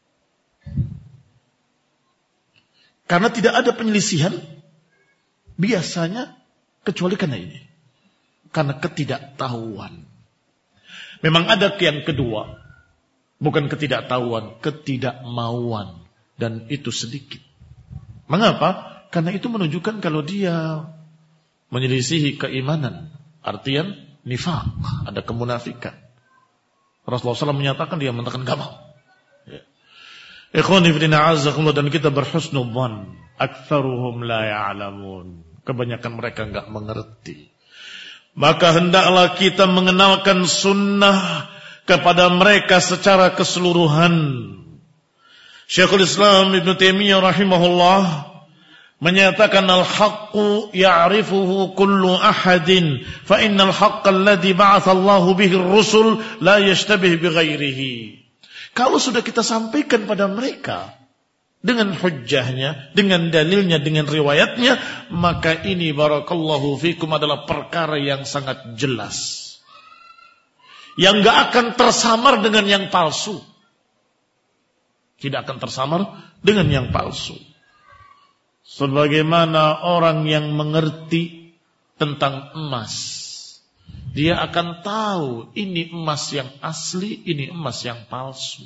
A: Karena tidak ada penyelisihan biasanya kecuali karena ini. Karena ketidaktahuan. Memang ada yang kedua. Bukan ketidaktahuan, ketidakmauan. Dan itu sedikit. Mengapa? Karena itu menunjukkan kalau dia menyelisihi keimanan. Artian nifaq. Ada kemunafikan. Rasulullah shallallahu alaihi wasallam menyatakan, dia mengatakan gak mau. Ikhwani fillah a'azzakumullah, dan kita berhusnudzan, aktsaruhum la ya'lamun. Kebanyakan mereka enggak mengerti. Maka hendaklah kita mengenalkan sunnah kepada mereka secara keseluruhan. Syekhul Islam Ibnu Taimiyah rahimahullah menyatakan al-haqqu ya'rifuhu kullu ahadin fa innal haqqa alladhi ba'atha Allahu bihi ar-rusul la yashtabih bi ghairihi. Kalau sudah kita sampaikan pada mereka dengan hujjahnya, dengan dalilnya, dengan riwayatnya, maka ini barakallahu fikum adalah perkara yang sangat jelas. Yang gak akan tersamar dengan yang palsu. Tidak akan tersamar dengan yang palsu. Sebagaimana orang yang mengerti tentang emas. Dia akan tahu ini emas yang asli, ini emas yang palsu.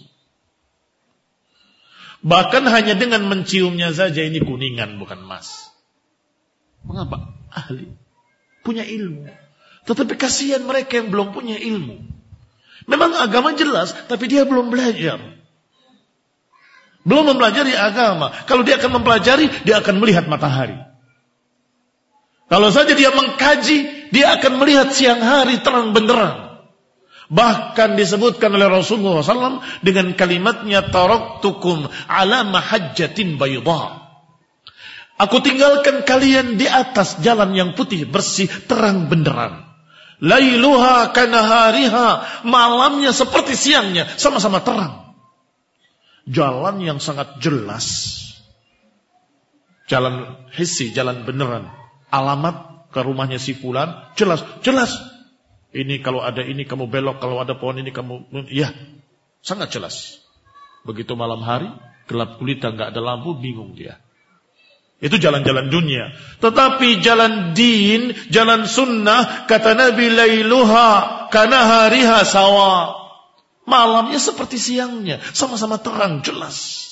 A: Bahkan hanya dengan menciumnya saja ini kuningan bukan emas. Mengapa? Ahli. Punya ilmu. Tetapi kasihan mereka yang belum punya ilmu. Memang agama jelas, tapi dia belum belajar. Belum mempelajari agama. Kalau dia akan mempelajari, dia akan melihat matahari. Kalau saja dia mengkaji, dia akan melihat siang hari terang benderang. Bahkan disebutkan oleh Rasulullah shallallahu alaihi wasallam dengan kalimatnya, taraktukum ala mahajjatin bayda. Aku tinggalkan kalian di atas jalan yang putih, bersih, terang benderang. Lailuha kanahariha, malamnya seperti siangnya, sama-sama terang. Jalan yang sangat jelas. Jalan hissi, jalan beneran. Alamat ke rumahnya si fulan, jelas, jelas. Ini kalau ada ini kamu belok, kalau ada pohon ini kamu, ya, sangat jelas. Begitu malam hari, gelap gulita, nggak ada lampu, bingung dia. Itu jalan-jalan dunia. Tetapi jalan din, jalan sunnah, kata Nabi, lailuha kanahariha sawa. Malamnya seperti siangnya, sama-sama terang, jelas.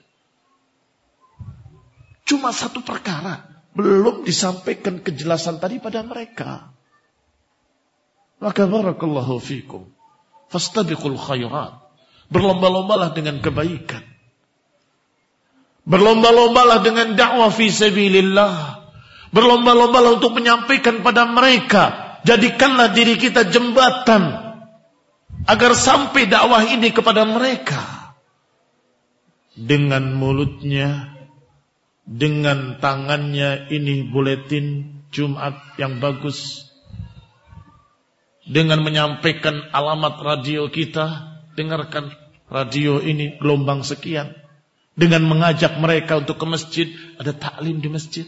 A: Cuma satu perkara, belum disampaikan kejelasan tadi pada mereka. Maka barakallahu fikum. Fastabiqul khairat. Berlomba-lombalah dengan kebaikan. Berlomba-lombalah dengan dakwah fi sabilillah. Berlomba-lombalah untuk menyampaikan pada mereka. Jadikanlah diri kita jembatan agar sampai dakwah ini kepada mereka. Dengan mulutnya, dengan tangannya, ini buletin Jumat yang bagus. Dengan menyampaikan alamat radio kita, dengarkan radio ini gelombang sekian. Dengan mengajak mereka untuk ke masjid, ada taklim di masjid.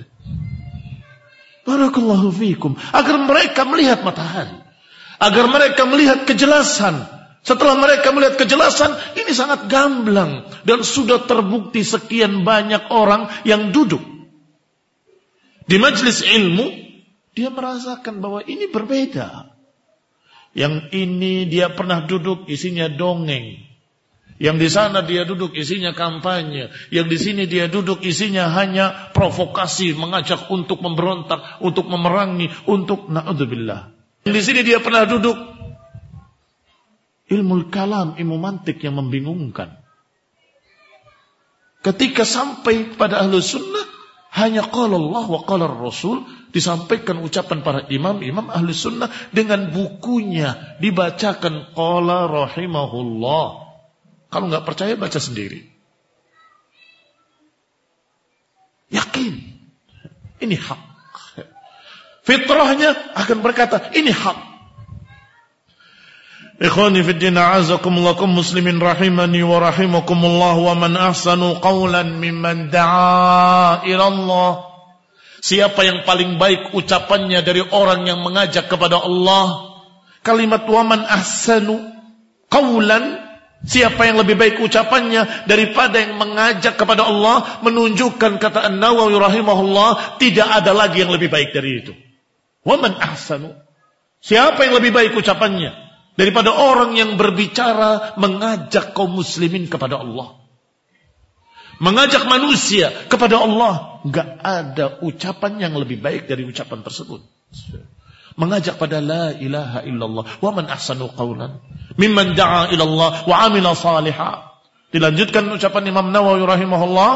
A: Barakallahu fikum. Agar mereka melihat matahari, agar mereka melihat kejelasan. Setelah mereka melihat kejelasan, ini sangat gamblang dan sudah terbukti sekian banyak orang yang duduk di majelis ilmu, dia merasakan bahwa ini berbeda. Yang ini dia pernah duduk isinya dongeng. Yang di sana dia duduk isinya kampanye. Yang di sini dia duduk isinya hanya provokasi, mengajak untuk memberontak, untuk memerangi, untuk na'udzubillah. Yang di sini dia pernah duduk ilmu kalam, ilmu mantik yang membingungkan. Ketika sampai pada ahlu sunnah, hanya qala Allah wa qala Rasul, disampaikan ucapan para imam-imam ahli sunnah dengan bukunya dibacakan qala rahimahullah. Kalau nggak percaya baca sendiri. Yakin ini hak. Fitrahnya akan berkata ini hak. Ikhwani fid din, a'azakumullah, muslimin rahimani wa rahimakumullah, wa man ahsanu qawlan mimman da'a ila Allah. Siapa yang paling baik ucapannya dari orang yang mengajak kepada Allah? Kalimat wa man ahsanu qawlan, siapa yang lebih baik ucapannya daripada yang mengajak kepada Allah, menunjukkan, kata An-Nawawi rahimahullah, tidak ada lagi yang lebih baik dari itu. Wa man ahsanu, siapa yang lebih baik ucapannya daripada orang yang berbicara mengajak kaum muslimin kepada Allah, mengajak manusia kepada Allah. Enggak ada ucapan yang lebih baik dari ucapan tersebut. Mengajak pada la ilaha illallah. Wa man ahsanu qawlan mimman da'a ilallah wa amila salihah. Dilanjutkan ucapan Imam Nawawi rahimahullah,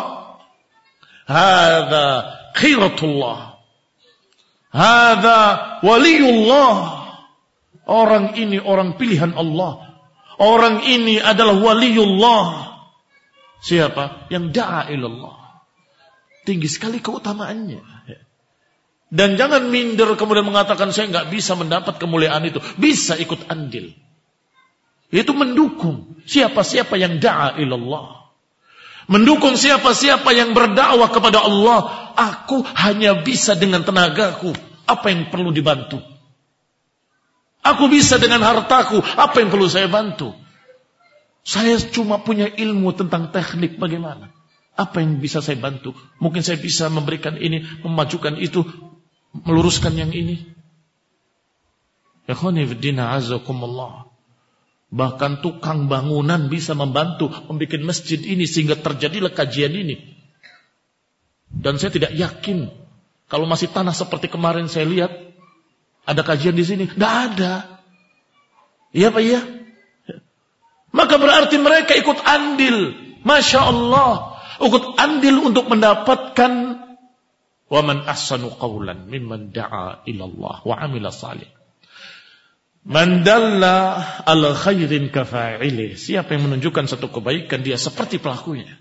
A: hadza khiratullah, hadza waliyullah. Orang ini orang pilihan Allah. Orang ini adalah waliullah. Siapa? Yang da'a ilallah. Tinggi sekali keutamaannya. Dan jangan minder kemudian mengatakan saya enggak bisa mendapat kemuliaan itu. Bisa ikut andil. Itu mendukung siapa-siapa yang da'a ilallah. Mendukung siapa-siapa yang berdakwah kepada Allah. Aku hanya bisa dengan tenagaku. Apa yang perlu dibantu? Aku bisa dengan hartaku, apa yang perlu saya bantu? Saya cuma punya ilmu tentang teknik bagaimana. Apa yang bisa saya bantu? Mungkin saya bisa memberikan ini, memajukan itu, meluruskan yang ini. Ikhwani fiddina azakumullah. Bahkan tukang bangunan bisa membantu membuat masjid ini sehingga terjadilah kajian ini. Dan saya tidak yakin kalau masih tanah seperti kemarin saya lihat, ada kajian di sini? Tidak ada. Iya Pak, iya. Maka berarti mereka ikut andil. Masya Allah. Ikut andil untuk mendapatkan wa man ahsanu qawlan mimman da'a ilallah wa amila salih. Man dalla ala khairin kafa'ilih. Siapa yang menunjukkan satu kebaikan, dia seperti pelakunya.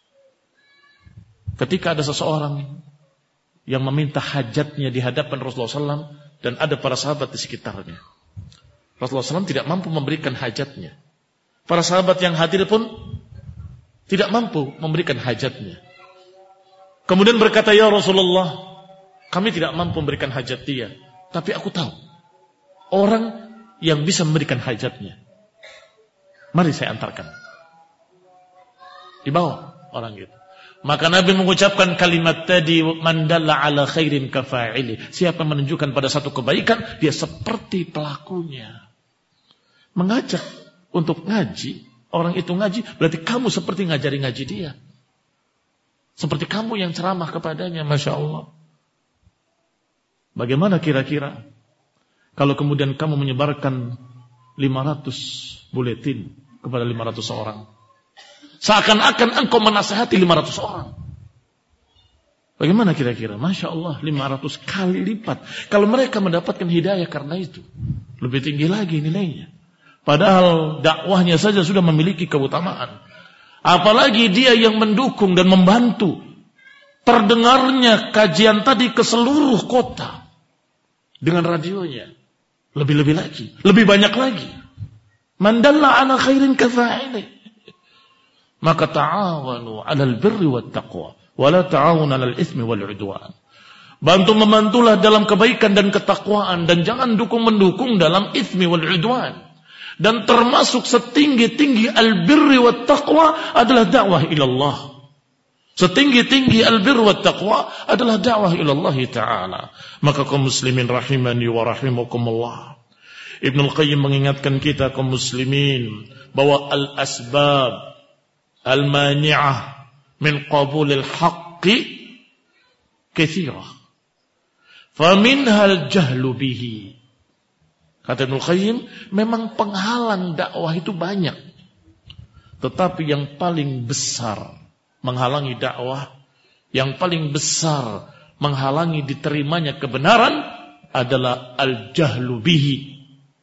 A: Ketika ada seseorang yang meminta hajatnya di hadapan Rasulullah shallallahu alaihi wasallam dan ada para sahabat di sekitarnya, Rasulullah shallallahu alaihi wasallam tidak mampu memberikan hajatnya. Para sahabat yang hadir pun tidak mampu memberikan hajatnya. Kemudian berkata, ya Rasulullah, kami tidak mampu memberikan hajat dia, tapi aku tahu orang yang bisa memberikan hajatnya. Mari saya antarkan. Dibawa orang itu. Maka Nabi mengucapkan kalimat tadi, man dalla ala khairin kafa'ili. Siapa menunjukkan pada satu kebaikan, dia seperti pelakunya. Mengajak untuk ngaji, orang itu ngaji, berarti kamu seperti ngajari ngaji dia. Seperti kamu yang ceramah kepadanya, Masya Allah. Bagaimana kira-kira kalau kemudian kamu menyebarkan lima ratus buletin kepada lima ratus orang? Seakan-akan engkau menasihati lima ratus orang. Bagaimana kira-kira? Masya Allah, lima ratus kali lipat. Kalau mereka mendapatkan hidayah karena itu, lebih tinggi lagi nilainya. Padahal dakwahnya saja sudah memiliki keutamaan. Apalagi dia yang mendukung dan membantu terdengarnya kajian tadi ke seluruh kota dengan radionya. Lebih-lebih lagi, lebih banyak lagi. Man dalla ala khairin kafa'ili. Maka ta'awanu 'alal birri wat taqwa wa la ta'awunu 'alal itsmi wal 'udwan. Bantu membantulah dalam kebaikan dan ketakwaan, dan jangan dukung-mendukung dalam itsmi wal 'udwan. Dan termasuk setinggi-tinggi al-birri wat taqwa adalah dakwah ila Allah. Setinggi-tinggi al-birri wat taqwa adalah dakwah ila Allah Ta'ala. Maka kaum muslimin rahimani wa rahimakumullah, Ibnu Al-Qayyim mengingatkan kita kaum muslimin bahwa al-asbab al-mani'ah min qabulil haqqi katsirah. Faminha al-jahlu bihi. Kata Ibnu Qayyim, memang penghalang dakwah itu banyak. Tetapi yang paling besar menghalangi dakwah, yang paling besar menghalangi diterimanya kebenaran adalah al-jahlu bihi.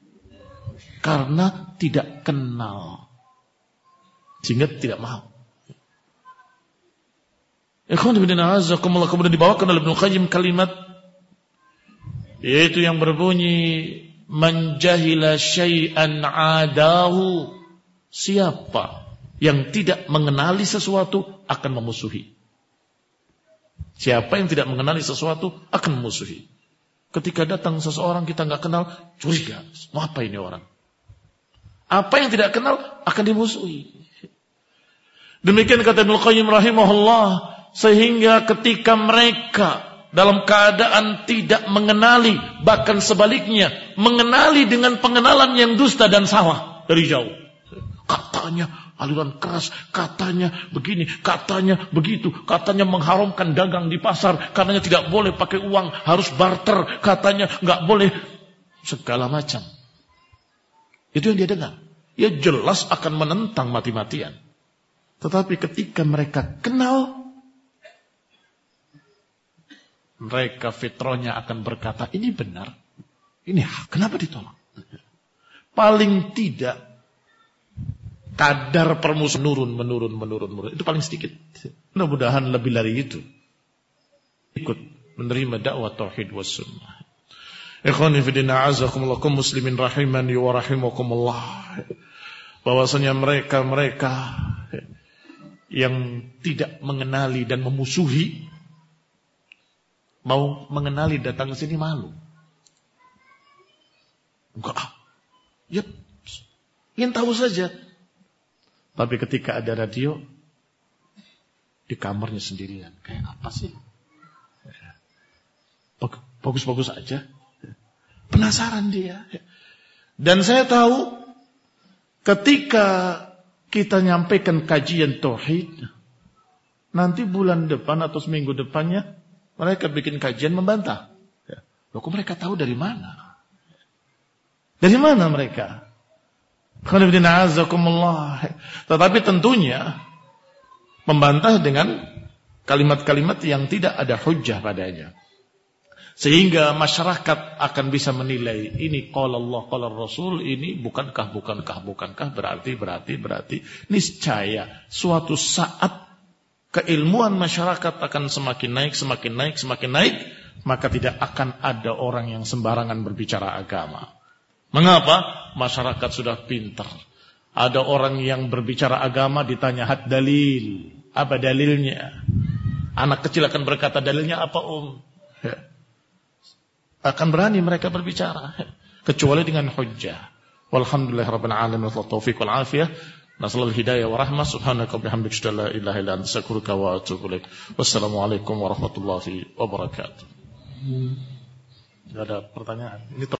A: Karena tidak kenal, sehingga tidak mau. Ikhwan fillah azakumullah. Kemudian dibawakan oleh Ibnu Qayyim kalimat, yaitu yang berbunyi, man jahila syai'an adahu. Siapa yang tidak mengenali sesuatu akan memusuhi. Siapa yang tidak mengenali sesuatu akan memusuhi. Ketika datang seseorang kita nggak kenal, curiga, mau apa ini orang? Apa yang tidak kenal akan dimusuhi. Demikian kata Ibnu Qayyim rahimahullah, sehingga ketika mereka dalam keadaan tidak mengenali, bahkan sebaliknya mengenali dengan pengenalan yang dusta dan salah dari jauh. Katanya aliran keras, katanya begini, katanya begitu, katanya mengharamkan dagang di pasar, katanya tidak boleh pakai uang, harus barter, katanya nggak boleh segala macam. Itu yang dia dengar. Ya jelas akan menentang mati-matian. Tetapi ketika mereka kenal, mereka fitrahnya akan berkata, ini benar, ini hak, kenapa ditolak? Paling tidak kadar permusuhan menurun, menurun, menurun, menurun. Itu paling sedikit. Mudah-mudahan lebih dari itu ikut menerima dakwah tauhid was sunnah. Ikhwani fi din, a'azakumullah, kaum muslimin rahimani wa rahimakumullah. Bahwasanya mereka-mereka yang tidak mengenali dan memusuhi, mau mengenali datang ke sini malu. Enggak. Ya, ingin tahu saja. Tapi ketika ada radio, di kamarnya sendirian. Kayak apa sih? Bagus-bagus aja. Penasaran dia. Dan saya tahu, ketika kita nyampaikan kajian tauhid, nanti bulan depan atau seminggu depannya, mereka bikin kajian membantah. Loh, kok mereka tahu dari mana? Dari mana mereka? Tetapi tentunya membantah dengan kalimat-kalimat yang tidak ada hujjah padanya. Sehingga masyarakat akan bisa menilai, ini qala Allah, qala Rasul, ini bukankah, bukankah, bukankah, berarti, berarti, berarti. Niscaya suatu saat keilmuan masyarakat akan semakin naik, semakin naik, semakin naik, maka tidak akan ada orang yang sembarangan berbicara agama. Mengapa? Masyarakat sudah pintar. Ada orang yang berbicara agama ditanya had dalil, apa dalilnya? Anak kecil akan berkata, dalilnya apa um? Ya. Akan berani mereka berbicara, kecuali dengan hujjah. Walhamdulillahirabbil alamin, wa taufiq wal afiyah. Nasallahu hidayah wa rahmah. Subhanaka bihamdika la ilaha illa anta astaghfiruka wa atubu ilaik. Wassalamualaikum warahmatullahi wabarakatuh. Tidak ada pertanyaan. Ini